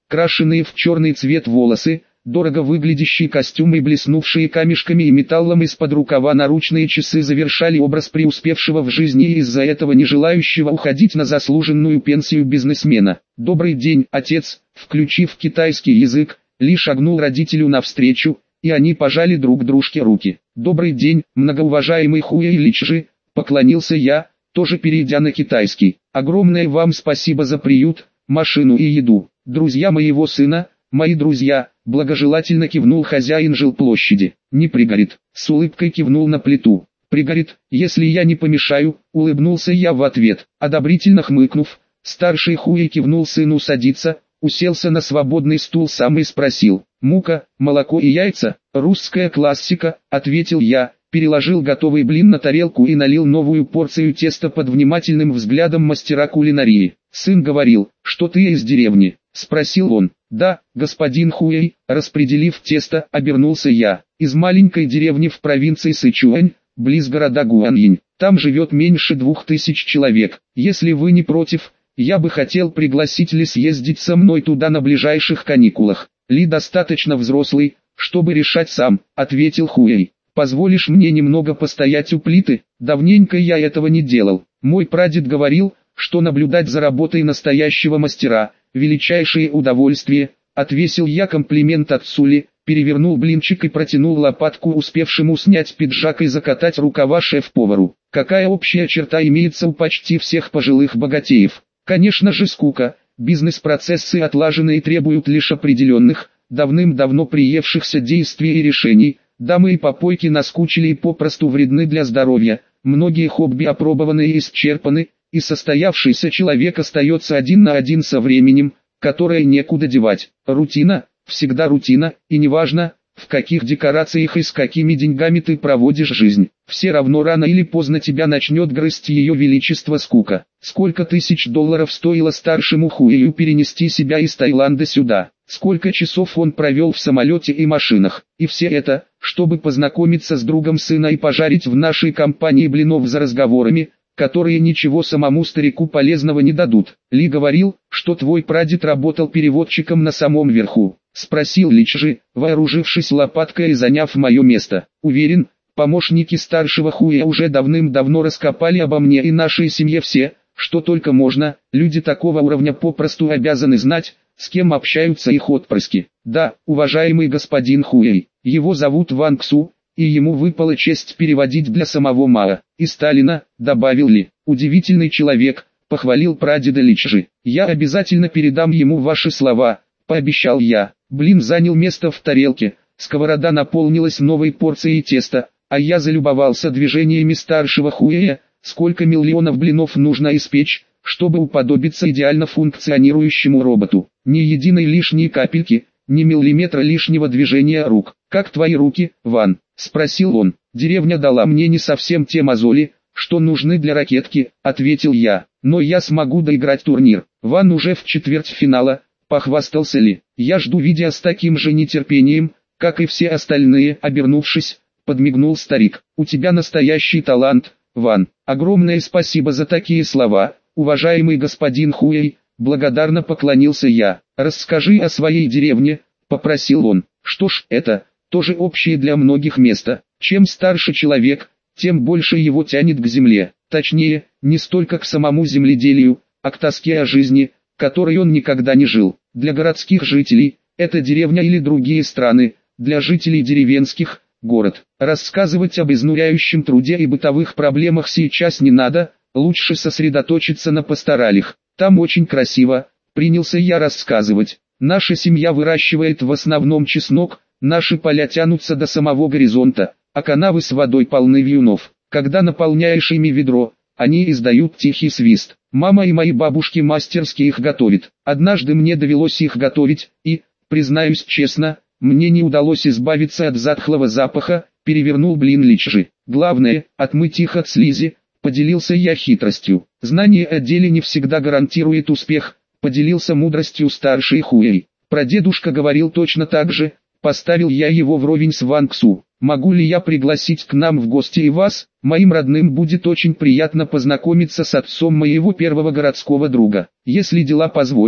крашеные в черный цвет волосы, дорого выглядящий костюм и блеснувшие камешками и металлом из-под рукава наручные часы завершали образ преуспевшего в жизни и из-за этого не желающего уходить на заслуженную пенсию бизнесмена. «Добрый день, отец», включив китайский язык, Ли шагнул родителю навстречу, и они пожали друг дружке руки. «Добрый день, многоуважаемый Хуэй Личжи», поклонился я, тоже перейдя на китайский. «Огромное вам спасибо за приют, машину и еду. Друзья моего сына, мои друзья», благожелательно кивнул хозяин жилплощади. «Не пригорит», с улыбкой кивнул на плиту. «Пригорит, если я не помешаю», улыбнулся я в ответ. Одобрительно хмыкнув, старший Хуэй кивнул сыну садиться, уселся на свободный стул сам и спросил: «Мука, молоко и яйца?» «Русская классика», ответил я, переложил готовый блин на тарелку и налил новую порцию теста под внимательным взглядом мастера кулинарии. «Сын говорил, что ты из деревни?» — спросил он. «Да, господин Хуэй», распределив тесто, обернулся я. «Из маленькой деревни в провинции Сычуань, близ города Гуанъинь. Там живет меньше двух тысяч человек. Если вы не против, я бы хотел пригласить Ли съездить со мной туда на ближайших каникулах». «Ли достаточно взрослый, чтобы решать сам», — ответил Хуэй. «Позволишь мне немного постоять у плиты? Давненько я этого не делал. Мой прадед говорил, что наблюдать за работой настоящего мастера — величайшее удовольствие», — отвесил я комплимент отцу Ли, перевернул блинчик и протянул лопатку успевшему снять пиджак и закатать рукава шеф-повару. «Какая общая черта имеется у почти всех пожилых богатеев? Конечно же скука. Бизнес-процессы отлажены и требуют лишь определенных, давным-давно приевшихся действий и решений. Дамы и попойки наскучили и попросту вредны для здоровья. Многие хобби опробованы и исчерпаны, и состоявшийся человек остается один на один со временем, которое некуда девать. Рутина, всегда рутина, и неважно, в каких декорациях и с какими деньгами ты проводишь жизнь. Все равно рано или поздно тебя начнет грызть ее величество скука. Сколько тысяч долларов стоило старшему Хуэю перенести себя из Таиланда сюда? Сколько часов он провел в самолете и машинах? И все это, чтобы познакомиться с другом сына и пожарить в нашей компании блинов за разговорами, которые ничего самому старику полезного не дадут. Ли говорил, что твой прадед работал переводчиком на самом верху. Спросил Личжи, вооружившись лопаткой и заняв мое место. Уверен, помощники старшего Хуэя уже давным-давно раскопали обо мне и нашей семье все, что только можно. Люди такого уровня попросту обязаны знать, с кем общаются их отпрыски. Да, уважаемый господин Хуэй, его зовут Ван Ксу, и ему выпала честь переводить для самого Мао и Сталина, добавил Ли. Удивительный человек, похвалил прадеда Личжи. Я обязательно передам ему ваши слова, пообещал я. Блин занял место в тарелке, сковорода наполнилась новой порцией теста, а я залюбовался движениями старшего Хуэя. Сколько миллионов блинов нужно испечь, чтобы уподобиться идеально функционирующему роботу? Ни единой лишней капельки, ни миллиметра лишнего движения рук. «Как твои руки, Ван?» — спросил он. «Деревня дала мне не совсем те мозоли, что нужны для ракетки», — ответил я. «Но я смогу доиграть турнир». Ван уже в четвертьфинала, похвастался Ли. «Я жду видео с таким же нетерпением, как и все остальные», — обернувшись, подмигнул старик. «У тебя настоящий талант, Ван. Огромное спасибо за такие слова, уважаемый господин Хуэй», — благодарно поклонился я. «Расскажи о своей деревне», — попросил он. «Что ж, это тоже общее для многих место. Чем старше человек, тем больше его тянет к земле. Точнее, не столько к самому земледелию, а к тоске о жизни, которой он никогда не жил. Для городских жителей – это деревня или другие страны, для жителей деревенских – город. Рассказывать об изнуряющем труде и бытовых проблемах сейчас не надо, лучше сосредоточиться на пасторалях. Там очень красиво», – принялся я рассказывать. «Наша семья выращивает в основном чеснок, наши поля тянутся до самого горизонта, а канавы с водой полны вьюнов. Когда наполняешь ими ведро, они издают тихий свист. Мама и мои бабушки мастерски их готовят. Однажды мне довелось их готовить, и, признаюсь честно, мне не удалось избавиться от затхлого запаха», — перевернул блин Личжи. «Главное, отмыть их от слизи», — поделился я хитростью. «Знание о деле не всегда гарантирует успех», — поделился мудростью старший Хуэй. «Прадедушка говорил точно так же», — поставил я его вровень с Ван Ксу. «Могу ли я пригласить к нам в гости и вас? Моим родным будет очень приятно познакомиться с отцом моего первого городского друга. Если дела позволят,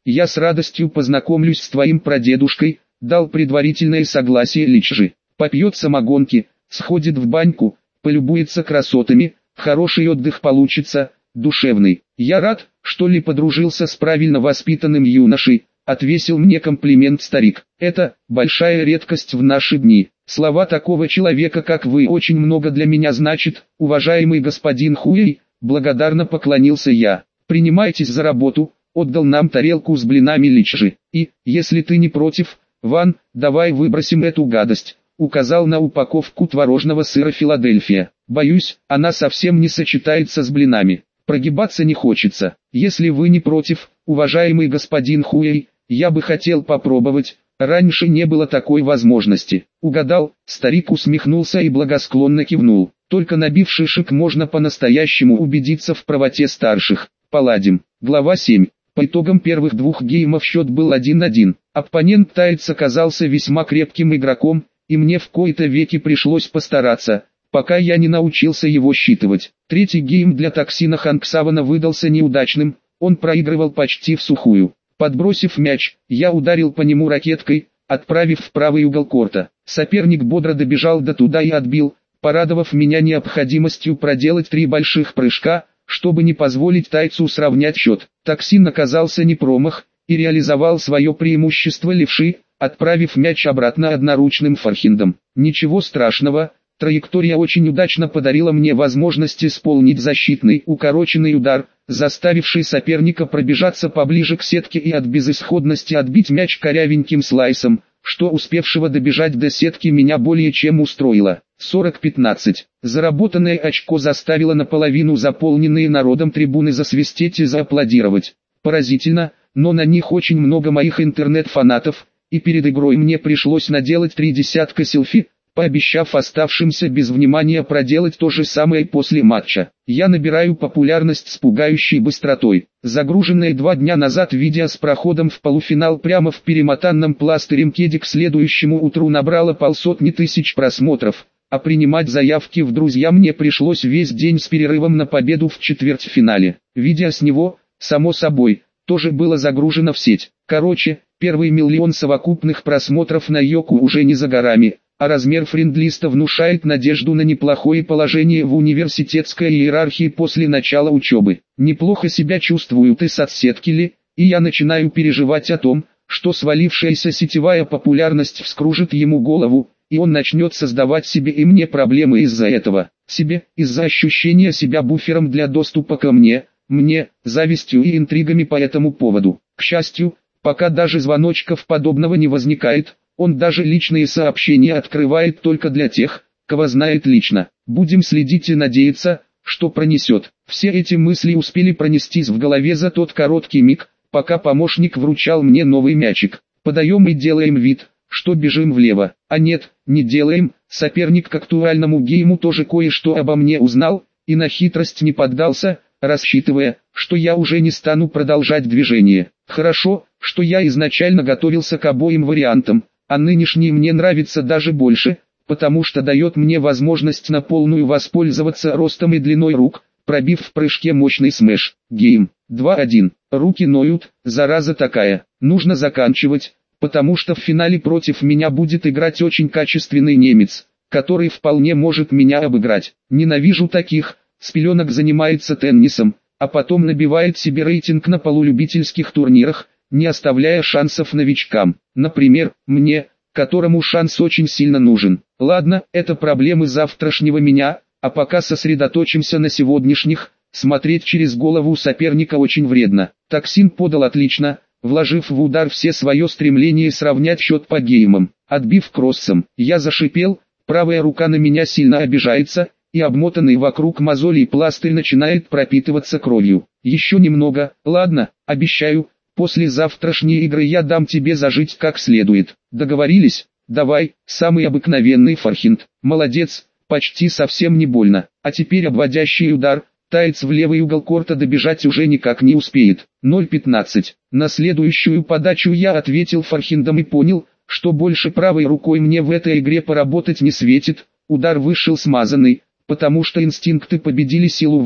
Я с радостью познакомлюсь с твоим прадедушкой, дал предварительное согласие Личжи. Попьет самогонки, сходит в баньку, полюбуется красотами, хороший отдых получится, душевный. Я рад, что ли подружился с правильно воспитанным юношей, отвесил мне комплимент старик. Это большая редкость в наши дни. Слова такого человека, как вы, очень много для меня значит, уважаемый господин Хуэй, благодарно поклонился я. Принимайтесь за работу, отдал нам тарелку с блинами Личжи. И, если ты не против, Ван, давай выбросим эту гадость. Указал на упаковку творожного сыра Филадельфия. Боюсь, она совсем не сочетается с блинами. Прогибаться не хочется. Если вы не против, уважаемый господин Хуэй, я бы хотел попробовать. Раньше не было такой возможности. Угадал, старик усмехнулся и благосклонно кивнул. Только набив шишек можно по-настоящему убедиться в правоте старших. Поладим. Глава семь. По итогам первых двух геймов счет был один-один. Оппонент Тайц оказался весьма крепким игроком, и мне в кои-то веки пришлось постараться, пока я не научился его считывать. Третий гейм для Токсина Ханксавана выдался неудачным, он проигрывал почти в сухую. Подбросив мяч, я ударил по нему ракеткой, отправив в правый угол корта. Соперник бодро добежал до туда и отбил, порадовав меня необходимостью проделать три больших прыжка, чтобы не позволить тайцу сравнять счет. Токсин оказался не промах, и реализовал свое преимущество левши, отправив мяч обратно одноручным форхендом. Ничего страшного, траектория очень удачно подарила мне возможность исполнить защитный укороченный удар, заставивший соперника пробежаться поближе к сетке и от безысходности отбить мяч корявеньким слайсом, что успевшего добежать до сетки меня более чем устроило. сорок пятнадцать. Заработанное очко заставило наполовину заполненные народом трибуны засвистеть и зааплодировать. Поразительно, но на них очень много моих интернет-фанатов, и перед игрой мне пришлось наделать три десятка селфи, пообещав оставшимся без внимания проделать то же самое после матча. Я набираю популярность с пугающей быстротой. Загруженное два дня назад видео с проходом в полуфинал прямо в перемотанном пластырем кеде к следующему утру набрало полсотни тысяч просмотров, а принимать заявки в друзья мне пришлось весь день с перерывом на победу в четвертьфинале. Видео с него, само собой, тоже было загружено в сеть. Короче, первый миллион совокупных просмотров на Йоку уже не за горами, а размер френдлиста внушает надежду на неплохое положение в университетской иерархии после начала учебы. Неплохо себя чувствуют и соцсетки ли, и я начинаю переживать о том, что свалившаяся сетевая популярность вскружит ему голову, и он начнет создавать себе и мне проблемы из-за этого. Себе, из-за ощущения себя буфером для доступа ко мне, мне, завистью и интригами по этому поводу. К счастью, пока даже звоночков подобного не возникает, он даже личные сообщения открывает только для тех, кого знает лично. Будем следить и надеяться, что пронесет. Все эти мысли успели пронестись в голове за тот короткий миг, пока помощник вручал мне новый мячик. Подаем и делаем вид, что бежим влево. А нет, не делаем, соперник к актуальному гейму тоже кое-что обо мне узнал, и на хитрость не поддался, рассчитывая, что я уже не стану продолжать движение. Хорошо, что я изначально готовился к обоим вариантам, а нынешний мне нравится даже больше, потому что дает мне возможность на полную воспользоваться ростом и длиной рук, пробив в прыжке мощный смеш. Гейм. два-один. Руки ноют, зараза такая. Нужно заканчивать, потому что в финале против меня будет играть очень качественный немец, который вполне может меня обыграть. Ненавижу таких, с пеленок занимается теннисом, а потом набивает себе рейтинг на полулюбительских турнирах, не оставляя шансов новичкам. Например, мне, которому шанс очень сильно нужен. Ладно, это проблемы завтрашнего меня, а пока сосредоточимся на сегодняшних. Смотреть через голову соперника очень вредно. Токсин подал отлично, вложив в удар все свое стремление сравнять счет по геймам. Отбив кроссом, я зашипел, правая рука на меня сильно обижается, и обмотанный вокруг мозолей пластырь начинает пропитываться кровью. Еще немного, ладно, обещаю. После завтрашней игры я дам тебе зажить как следует. Договорились? Давай, самый обыкновенный форхенд. Молодец, почти совсем не больно. А теперь обводящий удар. Тайц в левый угол корта добежать уже никак не успеет. ноль пятнадцать. На следующую подачу я ответил форхендом и понял, что больше правой рукой мне в этой игре поработать не светит. Удар вышел смазанный, потому что инстинкты победили силу воли.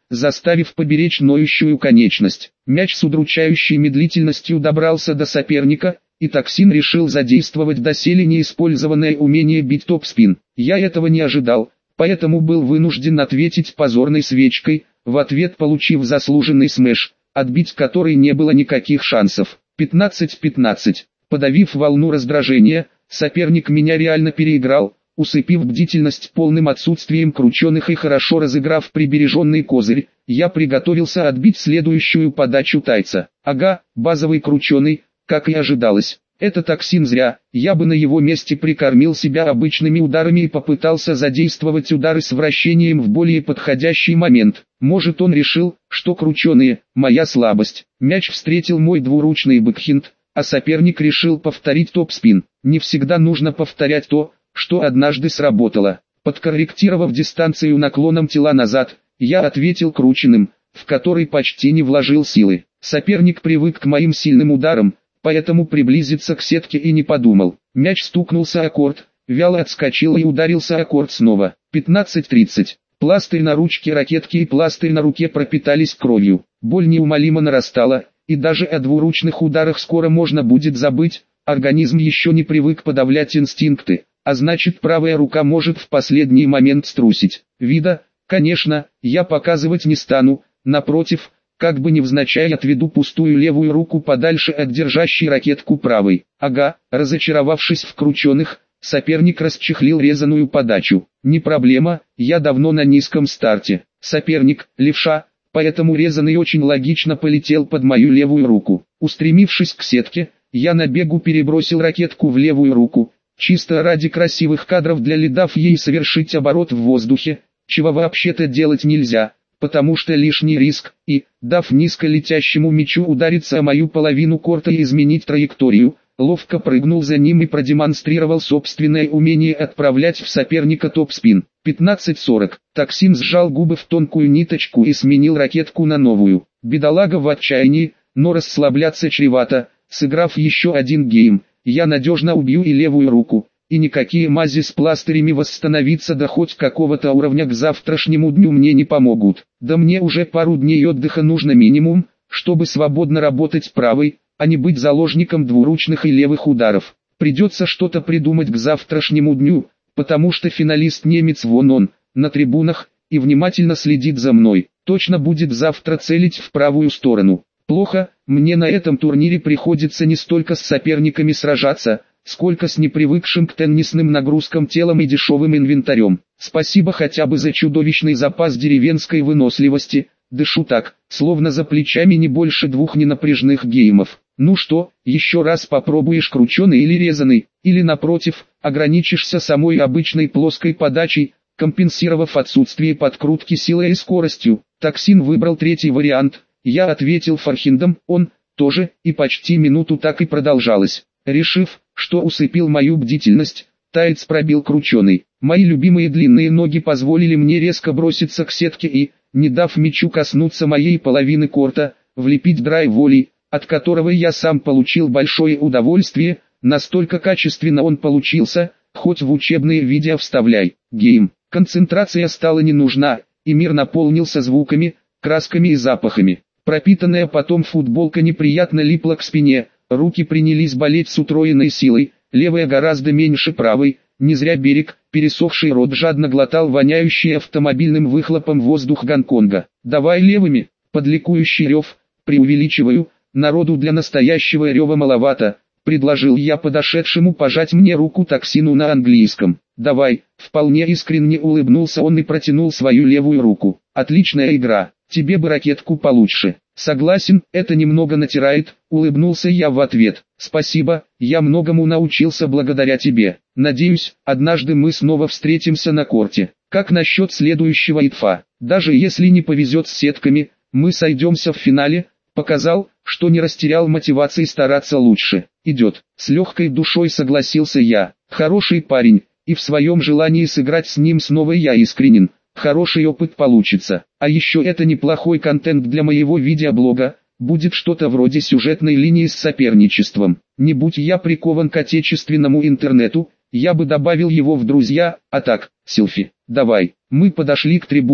заставив поберечь ноющую конечность. Мяч с удручающей медлительностью добрался до соперника, и Токсин решил задействовать доселе неиспользованное умение бить топ-спин. Я этого не ожидал, поэтому был вынужден ответить позорной свечкой, в ответ получив заслуженный смэш, отбить который не было никаких шансов. пятнадцать пятнадцать. Подавив волну раздражения, соперник меня реально переиграл, усыпив бдительность полным отсутствием крученых и хорошо разыграв прибереженный козырь. Я приготовился отбить следующую подачу тайца. Ага, базовый крученый, как и ожидалось. Это Токсин зря, я бы на его месте прикормил себя обычными ударами и попытался задействовать удары с вращением в более подходящий момент. Может, он решил, что крученые – моя слабость. Мяч встретил мой двуручный бэкхенд, а соперник решил повторить топ-спин. Не всегда нужно повторять то, что однажды сработало. Подкорректировав дистанцию наклоном тела назад, я ответил крученным, в который почти не вложил силы. Соперник привык к моим сильным ударам, поэтому приблизиться к сетке и не подумал. Мяч стукнулся о корт, вяло отскочил и ударился о корт снова. пятнадцать тридцать. Пластырь на ручке ракетки и пластырь на руке пропитались кровью. Боль неумолимо нарастала, и даже о двуручных ударах скоро можно будет забыть. Организм еще не привык подавлять инстинкты, а значит правая рука может в последний момент струсить. Вида, конечно, я показывать не стану, напротив, как бы невзначай отведу пустую левую руку подальше от держащей ракетку правой. Ага, разочаровавшись в крученых, соперник расчехлил резаную подачу. Не проблема, я давно на низком старте. Соперник, левша, поэтому резаный очень логично полетел под мою левую руку. Устремившись к сетке, я на бегу перебросил ракетку в левую руку, чисто ради красивых кадров для лидав ей совершить оборот в воздухе, чего вообще-то делать нельзя, потому что лишний риск, и, дав низко летящему мячу удариться о мою половину корта и изменить траекторию, ловко прыгнул за ним и продемонстрировал собственное умение отправлять в соперника топ-спин. пятнадцать сорок. Токсин сжал губы в тонкую ниточку и сменил ракетку на новую. Бедолага в отчаянии, но расслабляться чревато. Сыграв еще один гейм, я надежно убью и левую руку, и никакие мази с пластырями восстановиться до хоть какого-то уровня к завтрашнему дню мне не помогут. Да мне уже пару дней отдыха нужно минимум, чтобы свободно работать правой, а не быть заложником двуручных и левых ударов. Придется что-то придумать к завтрашнему дню, потому что финалист-немец вон он, на трибунах, и внимательно следит за мной. Точно будет завтра целить в правую сторону. Плохо, мне на этом турнире приходится не столько с соперниками сражаться, сколько с непривыкшим к теннисным нагрузкам телом и дешевым инвентарем. Спасибо хотя бы за чудовищный запас деревенской выносливости, дышу так, словно за плечами не больше двух ненапряжных геймов. Ну что, еще раз попробуешь крученый или резаный, или напротив, ограничишься самой обычной плоской подачей, компенсировав отсутствие подкрутки силой и скоростью. Токсин выбрал третий вариант. Я ответил форхендом, он, тоже, и почти минуту так и продолжалось. Решив, что усыпил мою бдительность, таец пробил крученый. Мои любимые длинные ноги позволили мне резко броситься к сетке и, не дав мячу коснуться моей половины корта, влепить драйв волей, от которого я сам получил большое удовольствие, настолько качественно он получился, хоть в учебные видео вставляй. Гейм. Концентрация стала не нужна, и мир наполнился звуками, красками и запахами. Пропитанная потом футболка неприятно липла к спине, руки принялись болеть с утроенной силой, левая гораздо меньше правой, не зря берег, пересохший рот жадно глотал воняющий автомобильным выхлопом воздух Гонконга. «Давай левыми!» Под ликующий рев, преувеличиваю, народу для настоящего рева маловато, предложил я подошедшему пожать мне руку Токсину на английском. «Давай!» Вполне искренне улыбнулся он и протянул свою левую руку. «Отличная игра! Тебе бы ракетку получше». «Согласен, это немного натирает», — улыбнулся я в ответ. «Спасибо, я многому научился благодаря тебе. Надеюсь, однажды мы снова встретимся на корте. Как насчет следующего ИТФа? Даже если не повезет с сетками, мы сойдемся в финале». Показал, что не растерял мотивации стараться лучше. «Идет». С легкой душой согласился я. Хороший парень, и в своем желании сыграть с ним снова я искренен. Хороший опыт получится. А еще это неплохой контент для моего видеоблога, будет что-то вроде сюжетной линии с соперничеством. Не будь я прикован к отечественному интернету, я бы добавил его в друзья, а так, селфи. Давай. Мы подошли к трибунам,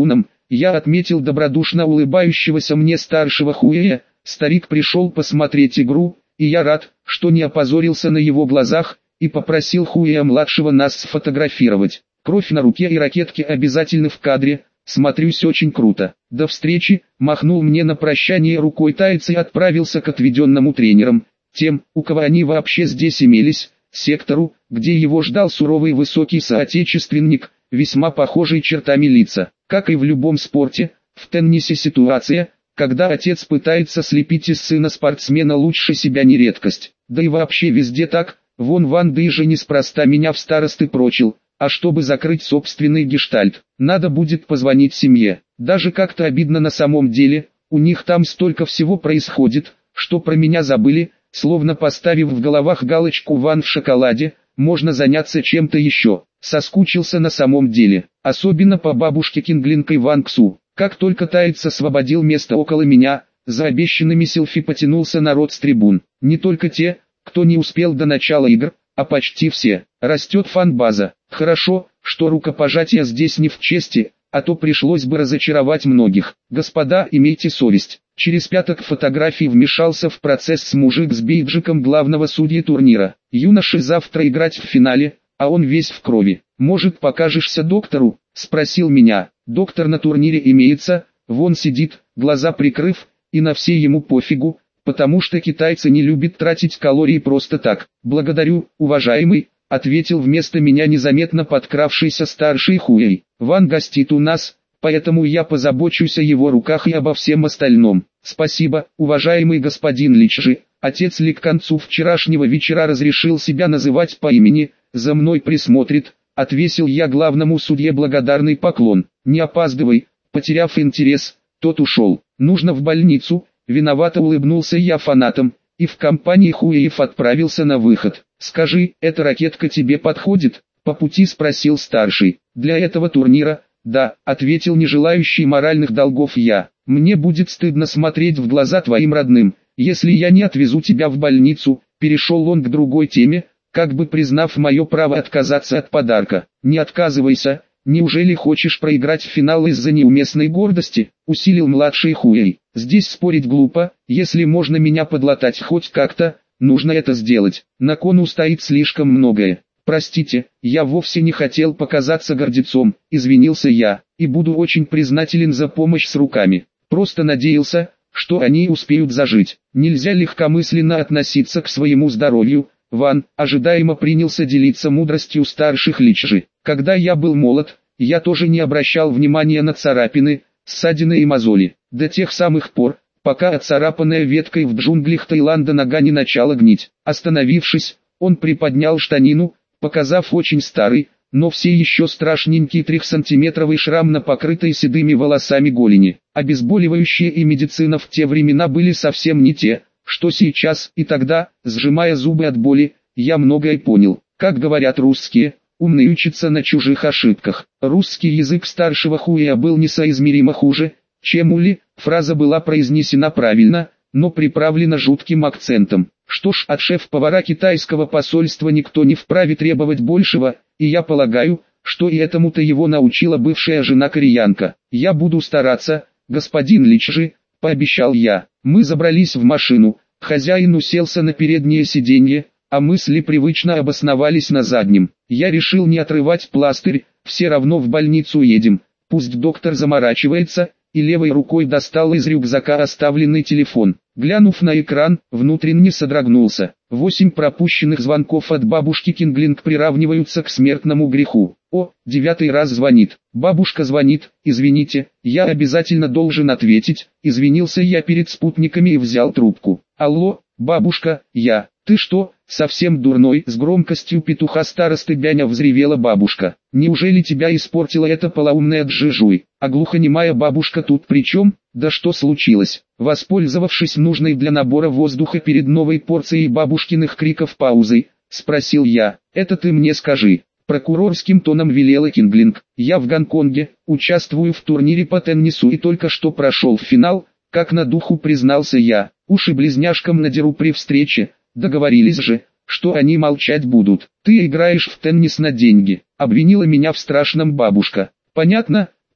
Я отметил добродушно улыбающегося мне старшего Хуэя. Старик пришел посмотреть игру, и я рад, что не опозорился на его глазах, и попросил Хуэя-младшего нас сфотографировать. Кровь на руке и ракетке обязательно в кадре, смотрюсь очень круто. До встречи, махнул мне на прощание рукой таец и отправился к отведенному тренерам, тем, у кого они вообще здесь имелись, сектору, где его ждал суровый высокий соотечественник, весьма похожий чертами лица. Как и в любом спорте, в теннисе ситуация, когда отец пытается слепить из сына спортсмена лучше себя, не редкость. Да и вообще везде так, вон Ван Дей же неспроста меня в старосты прочил, а чтобы закрыть собственный гештальт, надо будет позвонить семье. Даже как-то обидно на самом деле, у них там столько всего происходит, что про меня забыли, словно поставив в головах галочку «Ван в шоколаде», можно заняться чем-то еще. Соскучился на самом деле, особенно по бабушке Кинглинг и Ван Ксу. Как только таец освободил место около меня, за обещанными селфи потянулся народ с трибун. Не только те, кто не успел до начала игр, а почти все. Растет фан-база. Хорошо, что рукопожатие здесь не в чести, а то пришлось бы разочаровать многих. Господа, имейте совесть. Через пяток фотографий вмешался в процесс мужик с бейджиком главного судьи турнира. Юноше завтра играть в финале, а он весь в крови. Может, покажешься доктору? Спросил меня. Доктор на турнире имеется, вон сидит, глаза прикрыв, и на все ему пофигу, потому что китайцы не любят тратить калории просто так. Благодарю, уважаемый, ответил вместо меня незаметно подкравшийся старший Хуэй. Ван гостит у нас, поэтому я позабочусь о его руках и обо всем остальном. Спасибо, уважаемый господин Личжи. Отец Ли к концу вчерашнего вечера разрешил себя называть по имени, за мной присмотрит, отвесил я главному судье благодарный поклон. Не опаздывай, потеряв интерес, тот ушел. Нужно в больницу, виновато улыбнулся я фанатам, и в компании Хуэев отправился на выход. Скажи, эта ракетка тебе подходит? По пути спросил старший. Для этого турнира, да, ответил не желающий моральных долгов я. Мне будет стыдно смотреть в глаза твоим родным, если я не отвезу тебя в больницу. Перешел он к другой теме, как бы признав мое право отказаться от подарка. Не отказывайся, неужели хочешь проиграть в финал из-за неуместной гордости? Усилил младший Хуэй. Здесь спорить глупо, если можно меня подлатать хоть как-то, нужно это сделать. На кону стоит слишком многое. Простите, я вовсе не хотел показаться гордецом, извинился я, и буду очень признателен за помощь с руками. Просто надеялся, что они успеют зажить. Нельзя легкомысленно относиться к своему здоровью. Ван ожидаемо принялся делиться мудростью старших Личжи. Когда я был молод, я тоже не обращал внимания на царапины, ссадины и мозоли. До тех самых пор, пока отцарапанная веткой в джунглях Таиланда нога не начала гнить. Остановившись, он приподнял штанину, показав очень старый, но все еще страшненький трехсантиметровый шрам на покрытой седыми волосами голени. Обезболивающие и медицина в те времена были совсем не те, что сейчас, и тогда, сжимая зубы от боли, я многое понял. Как говорят русские, умный учится на чужих ошибках. Русский язык старшего Хуэя был несоизмеримо хуже, чем Ули. Фраза была произнесена правильно, но приправлена жутким акцентом. Что ж, от шеф-повара китайского посольства никто не вправе требовать большего, и я полагаю, что и этому-то его научила бывшая жена-кореянка. Я буду стараться, господин Личжи, пообещал я. Мы забрались в машину, хозяин уселся на переднее сиденье, а мысли привычно обосновались на заднем. Я решил не отрывать пластырь, все равно в больницу едем, пусть доктор заморачивается, и левой рукой достал из рюкзака оставленный телефон. Глянув на экран, внутренне содрогнулся. Восемь пропущенных звонков от бабушки Кинглинг приравниваются к смертному греху. О, девятый раз звонит. Бабушка звонит, извините, я обязательно должен ответить. Извинился я перед спутниками и взял трубку. Алло, бабушка, я. Ты что, совсем дурной? С громкостью петуха старосты Бяня взревела бабушка. Неужели тебя испортила эта полоумная Джижуй? А глухонемая бабушка тут при чем? Да что случилось? Воспользовавшись нужной для набора воздуха перед новой порцией бабушкиных криков паузой, спросил я. Это ты мне скажи. Прокурорским тоном велела Кинглинг. Я в Гонконге, участвую в турнире по теннису и только что прошел в финал, как на духу признался я. Уши близняшкам надеру при встрече. Договорились же, что они молчать будут. Ты играешь в теннис на деньги, обвинила меня в страшном бабушка. Понятно,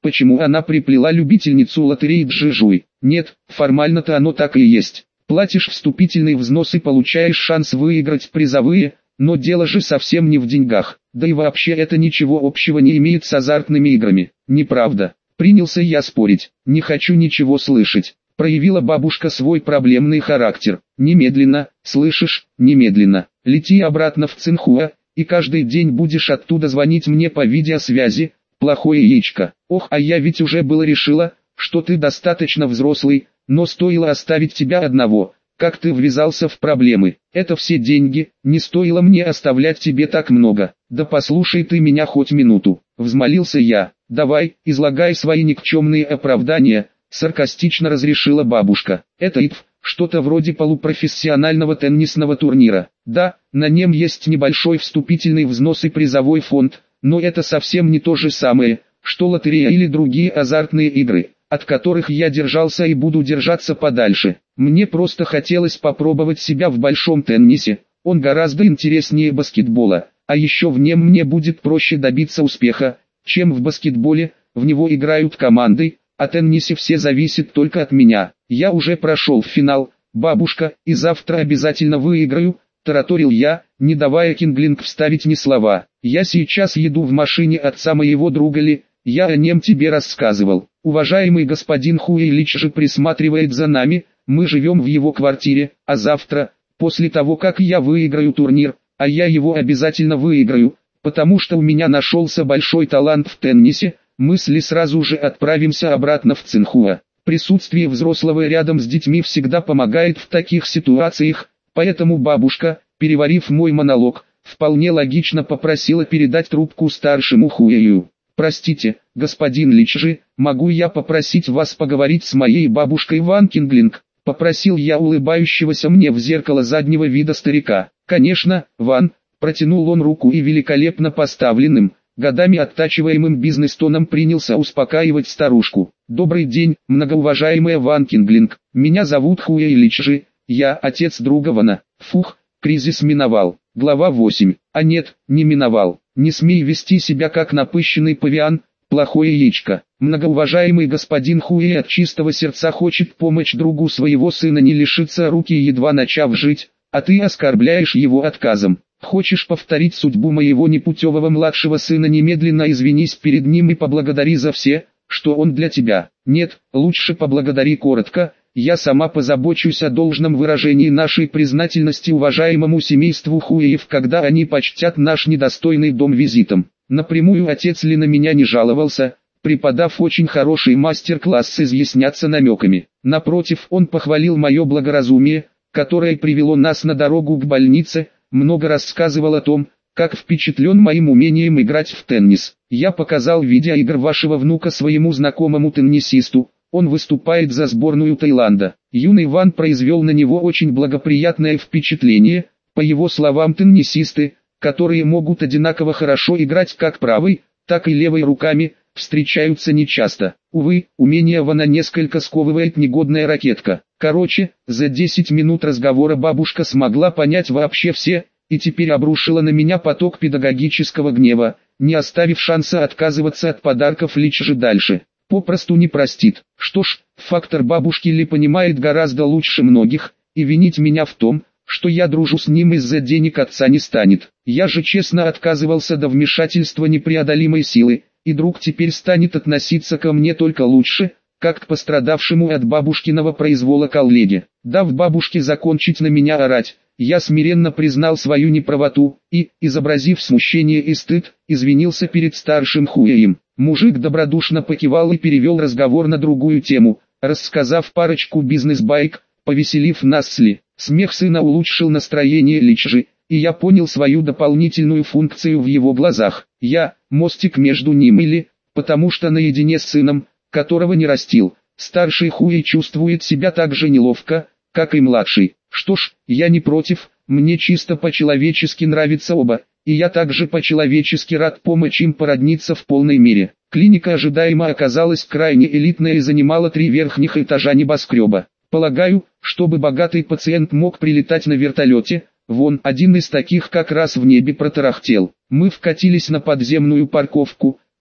Почему она приплела любительницу лотереи Джижуй? Нет, формально-то оно так и есть. Платишь вступительный взнос и получаешь шанс выиграть призовые, но дело же совсем не в деньгах. Да и вообще это ничего общего не имеет с азартными играми. Неправда. Принялся я спорить. Не хочу ничего слышать. Проявила бабушка свой проблемный характер. Немедленно, слышишь, немедленно. Лети обратно в Цинхуа, и каждый день будешь оттуда звонить мне по видеосвязи. Плохое яичко. Ох, а я ведь уже было решила, что ты достаточно взрослый, но стоило оставить тебя одного, как ты ввязался в проблемы. Это все деньги, не стоило мне оставлять тебе так много. Да послушай ты меня хоть минуту, взмолился я. Давай, излагай свои никчемные оправдания, саркастично разрешила бабушка. Это ИТФ, что-то вроде полупрофессионального теннисного турнира. Да, на нем есть небольшой вступительный взнос и призовой фонд, но это совсем не то же самое, что лотерея или другие азартные игры, от которых я держался и буду держаться подальше. Мне просто хотелось попробовать себя в большом теннисе, он гораздо интереснее баскетбола, а еще в нем мне будет проще добиться успеха, чем в баскетболе, в него играют команды, а теннисе все зависит только от меня. Я уже прошел в финал, бабушка, и завтра обязательно выиграю, тараторил я, не давая Кинглинг вставить ни слова. Я сейчас еду в машине отца моего друга Ли, я о нем тебе рассказывал. Уважаемый господин Хуэйлич же присматривает за нами, мы живем в его квартире, а завтра, после того как я выиграю турнир, а я его обязательно выиграю, потому что у меня нашелся большой талант в теннисе, мы с Ли сразу же отправимся обратно в Цинхуа. Присутствие взрослого рядом с детьми всегда помогает в таких ситуациях, поэтому бабушка, переварив мой монолог, вполне логично попросила передать трубку старшему Хуэю. «Простите, господин Личжи, могу я попросить вас поговорить с моей бабушкой Ван Кинглинг?» — попросил я улыбающегося мне в зеркало заднего вида старика. «Конечно, Ван», — протянул он руку и великолепно поставленным, годами оттачиваемым бизнес-тоном принялся успокаивать старушку. «Добрый день, многоуважаемая Ван Кинглинг, меня зовут Хуэй Личжи, я отец друга Вана». Фух, кризис миновал. Глава восемь. А нет, не миновал. Не смей вести себя как напыщенный павиан, плохое яичко. Многоуважаемый господин Хуэй от чистого сердца хочет помочь другу своего сына не лишиться руки, едва начав жить, а ты оскорбляешь его отказом. Хочешь повторить судьбу моего непутевого младшего сына, немедленно извинись перед ним и поблагодари за все, что он для тебя. Нет, лучше поблагодари коротко. Я сама позабочусь о должном выражении нашей признательности уважаемому семейству Хуэев, когда они почтят наш недостойный дом визитом. Напрямую отец Ли на меня не жаловался, преподав очень хороший мастер-класс изъясняться намеками. Напротив, он похвалил мое благоразумие, которое привело нас на дорогу к больнице, много рассказывал о том, как впечатлен моим умением играть в теннис. Я показал видеоигр вашего внука своему знакомому теннисисту. Он выступает за сборную Таиланда. Юный Ван произвел на него очень благоприятное впечатление. По его словам, теннисисты, которые могут одинаково хорошо играть как правой, так и левой руками, встречаются нечасто. Увы, умение Вана несколько сковывает негодная ракетка. Короче, за десять минут разговора бабушка смогла понять вообще все, и теперь обрушила на меня поток педагогического гнева, не оставив шанса отказываться от подарков Личжи дальше. Попросту не простит. Что ж, фактор бабушки Ли понимает гораздо лучше многих, и винить меня в том, что я дружу с ним из-за денег отца, не станет. Я же честно отказывался до вмешательства непреодолимой силы, и друг теперь станет относиться ко мне только лучше, как к пострадавшему от бабушкиного произвола коллеге. Дав бабушке закончить на меня орать, я смиренно признал свою неправоту и, изобразив смущение и стыд, извинился перед старшим Хуэем. Мужик добродушно покивал и перевел разговор на другую тему, рассказав парочку бизнес-байк, повеселив нас с Ли. Смех сына улучшил настроение Личжи, и я понял свою дополнительную функцию в его глазах. Я – мостик между ним и Ли, потому что наедине с сыном, которого не растил, старший Хуэй чувствует себя так же неловко, как и младший. Что ж, я не против, мне чисто по-человечески нравятся оба, и я также по-человечески рад помочь им породниться в полной мере. Клиника ожидаемо оказалась крайне элитной и занимала три верхних этажа небоскреба. Полагаю, чтобы богатый пациент мог прилетать на вертолете, вон один из таких как раз в небе протарахтел. Мы вкатились на подземную парковку,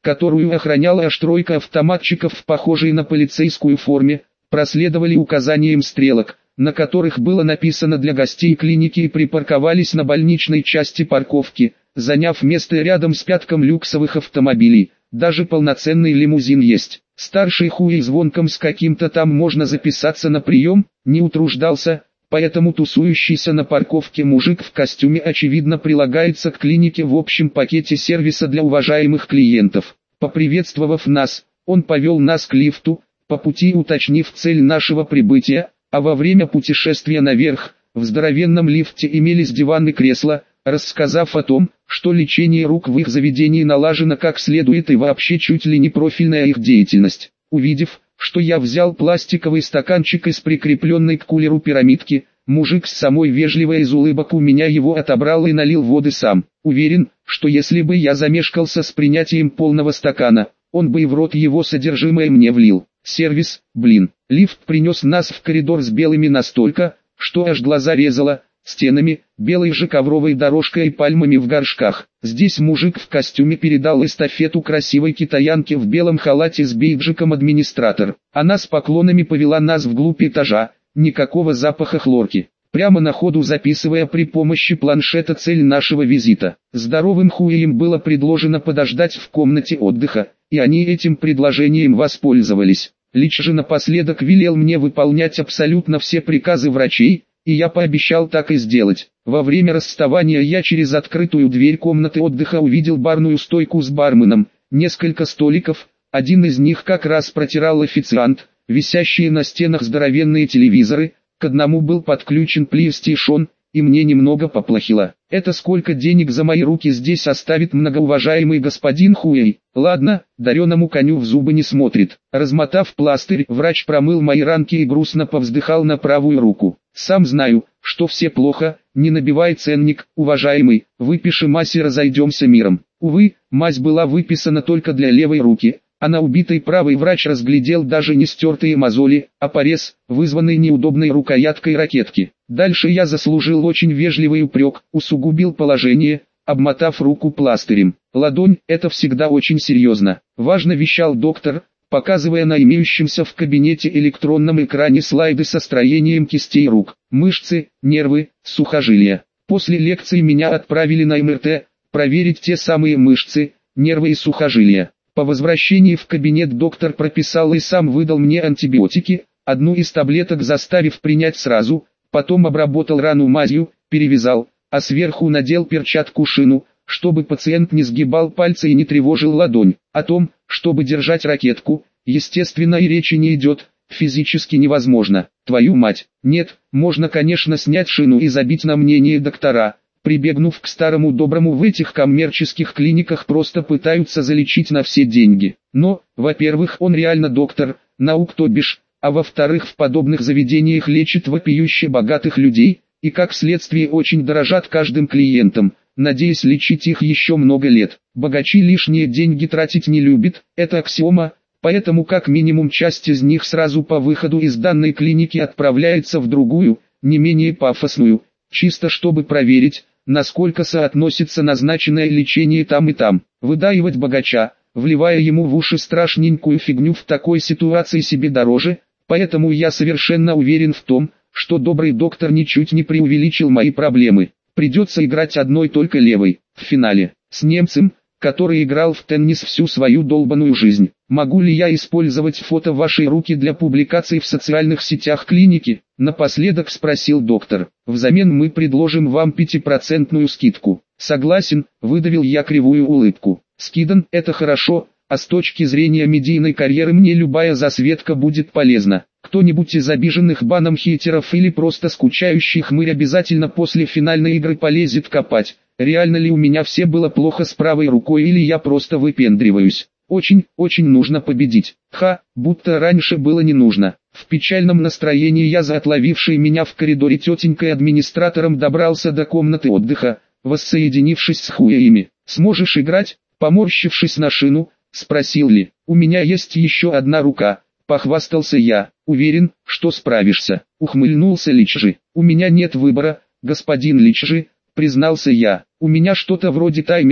которую охраняла аж тройка автоматчиков в похожей на полицейскую форме, проследовали указаниям стрелок, на которых было написано для гостей клиники, и припарковались на больничной части парковки, заняв место рядом с пятком люксовых автомобилей. Даже полноценный лимузин есть. Старший хуй звонком с каким-то там можно записаться на прием, не утруждался, поэтому тусующийся на парковке мужик в костюме очевидно прилагается к клинике в общем пакете сервиса для уважаемых клиентов. Поприветствовав нас, он повел нас к лифту, по пути уточнив цель нашего прибытия, а во время путешествия наверх, в здоровенном лифте имелись диваны и кресла, рассказав о том, что лечение рук в их заведении налажено как следует и вообще чуть ли не профильная их деятельность. Увидев, что я взял пластиковый стаканчик из прикрепленной к кулеру пирамидки, мужик с самой вежливой из улыбок у меня его отобрал и налил воды сам. Уверен, что если бы я замешкался с принятием полного стакана, он бы и в рот его содержимое мне влил. Сервис, блин. Лифт принес нас в коридор с белыми настолько, что аж глаза резало, стенами, белой же ковровой дорожкой и пальмами в горшках. Здесь мужик в костюме передал эстафету красивой китаянке в белом халате с бейджиком администратор. Она с поклонами повела нас вглубь этажа, никакого запаха хлорки. Прямо на ходу записывая при помощи планшета цель нашего визита. Здоровым хуям было предложено подождать в комнате отдыха, и они этим предложением воспользовались. Лич же напоследок велел мне выполнять абсолютно все приказы врачей, и я пообещал так и сделать. Во время расставания я через открытую дверь комнаты отдыха увидел барную стойку с барменом, несколько столиков, один из них как раз протирал официант, висящие на стенах здоровенные телевизоры, к одному был подключен PlayStation, и мне немного поплохело. Это сколько денег за мои руки здесь оставит многоуважаемый господин Хуэй? Ладно, дареному коню в зубы не смотрит. Размотав пластырь, врач промыл мои ранки и грустно повздыхал на правую руку. Сам знаю, что все плохо, не набивай ценник, уважаемый, выпиши мазь и разойдемся миром. Увы, мазь была выписана только для левой руки, а на убитой правой врач разглядел даже не стертые мозоли, а порез, вызванный неудобной рукояткой ракетки. Дальше я заслужил очень вежливый упрек, усугубил положение, обмотав руку пластырем. Ладонь – это всегда очень серьезно. Важно вещал доктор, показывая на имеющемся в кабинете электронном экране слайды со строением кистей рук, мышцы, нервы, сухожилия. После лекции меня отправили на эм эр тэ, проверить те самые мышцы, нервы и сухожилия. По возвращении в кабинет доктор прописал и сам выдал мне антибиотики, одну из таблеток заставив принять сразу, потом обработал рану мазью, перевязал, а сверху надел перчатку-шину, чтобы пациент не сгибал пальцы и не тревожил ладонь. О том, чтобы держать ракетку, естественно и речи не идет, физически невозможно. Твою мать, нет, можно конечно снять шину и забить на мнение доктора. Прибегнув к старому доброму, в этих коммерческих клиниках просто пытаются залечить на все деньги. Но, во-первых, он реально доктор, наук то бишь, а во-вторых, в подобных заведениях лечат вопиюще богатых людей, и как следствие очень дорожат каждым клиентом, надеясь лечить их еще много лет. Богачи лишние деньги тратить не любят, это аксиома, поэтому как минимум часть из них сразу по выходу из данной клиники отправляется в другую, не менее пафосную, чисто чтобы проверить, насколько соотносится назначенное лечение там и там. Выдаивать богача, вливая ему в уши страшненькую фигню, в такой ситуации себе дороже, поэтому я совершенно уверен в том, что добрый доктор ничуть не преувеличил мои проблемы. Придется играть одной только левой, в финале, с немцем, который играл в теннис всю свою долбаную жизнь. Могу ли я использовать фото вашей руки для публикации в социальных сетях клиники? Напоследок спросил доктор. Взамен мы предложим вам пятипроцентную скидку. Согласен, выдавил я кривую улыбку. Скидан, это хорошо, а с точки зрения медийной карьеры мне любая засветка будет полезна. Кто-нибудь из обиженных баном хейтеров или просто скучающий хмырь обязательно после финальной игры полезет копать. Реально ли у меня все было плохо с правой рукой или я просто выпендриваюсь? Очень, очень нужно победить. Ха, будто раньше было не нужно. В печальном настроении я за отловившей меня в коридоре тетенькой-администратором добрался до комнаты отдыха, воссоединившись с хуями. «Сможешь играть?» Поморщившись на шину, спросил Ли. «У меня есть еще одна рука», похвастался я. «Уверен, что справишься», ухмыльнулся Личжи. «У меня нет выбора, господин Личжи», признался я. «У меня что-то вроде таймера,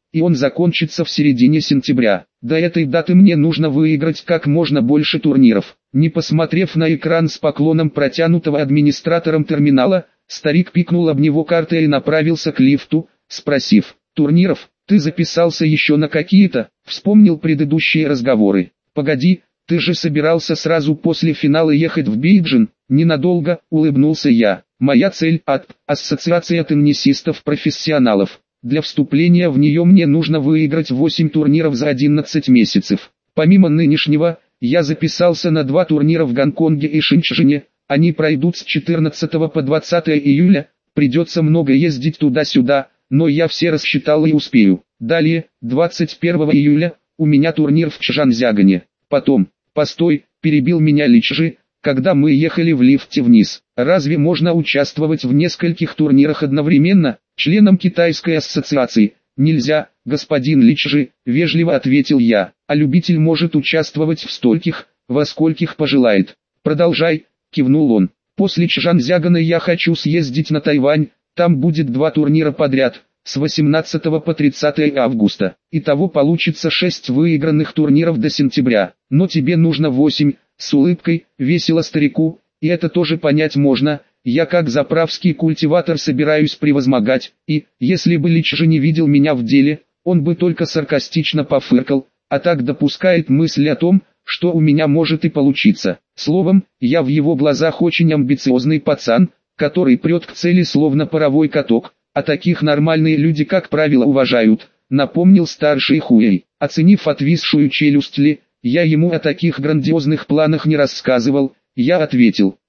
и он закончится в середине сентября. До этой даты мне нужно выиграть как можно больше турниров. Не посмотрев на экран с поклоном протянутого администратором терминала, старик пикнул об него картой и направился к лифту, спросив: «Турниров, ты записался еще на какие-то?» Вспомнил предыдущие разговоры. «Погоди, ты же собирался сразу после финала ехать в Бейджин?» «Ненадолго», улыбнулся я. «Моя цель – АТП, Ассоциация теннисистов-профессионалов. Для вступления в нее мне нужно выиграть восемь турниров за одиннадцать месяцев. Помимо нынешнего, я записался на два турнира в Гонконге и Шэньчжэне, они пройдут с четырнадцатого по двадцатое июля, придется много ездить туда-сюда, но я все рассчитал и успею. Далее, двадцать первого июля, у меня турнир в Чжанцзягане. Потом, постой, перебил меня Личжи, когда мы ехали в лифте вниз. Разве можно участвовать в нескольких турнирах одновременно? Членам китайской ассоциации нельзя, господин Личжи, вежливо ответил я, а любитель может участвовать в стольких, во скольких пожелает. Продолжай, кивнул он. После Чжанцзягана я хочу съездить на Тайвань, там будет два турнира подряд, с восемнадцатого по тридцатое августа. Итого получится шесть выигранных турниров до сентября, но тебе нужно восемь, с улыбкой, весело старику, и это тоже понять можно. Я как заправский культиватор собираюсь превозмогать, и, если бы Личжи не видел меня в деле, он бы только саркастично пофыркал, а так допускает мысль о том, что у меня может и получиться. Словом, я в его глазах очень амбициозный пацан, который прет к цели словно паровой каток, а таких нормальные люди как правило уважают, напомнил старший Хуэй. Оценив отвисшую челюсть Ли, я ему о таких грандиозных планах не рассказывал, я ответил: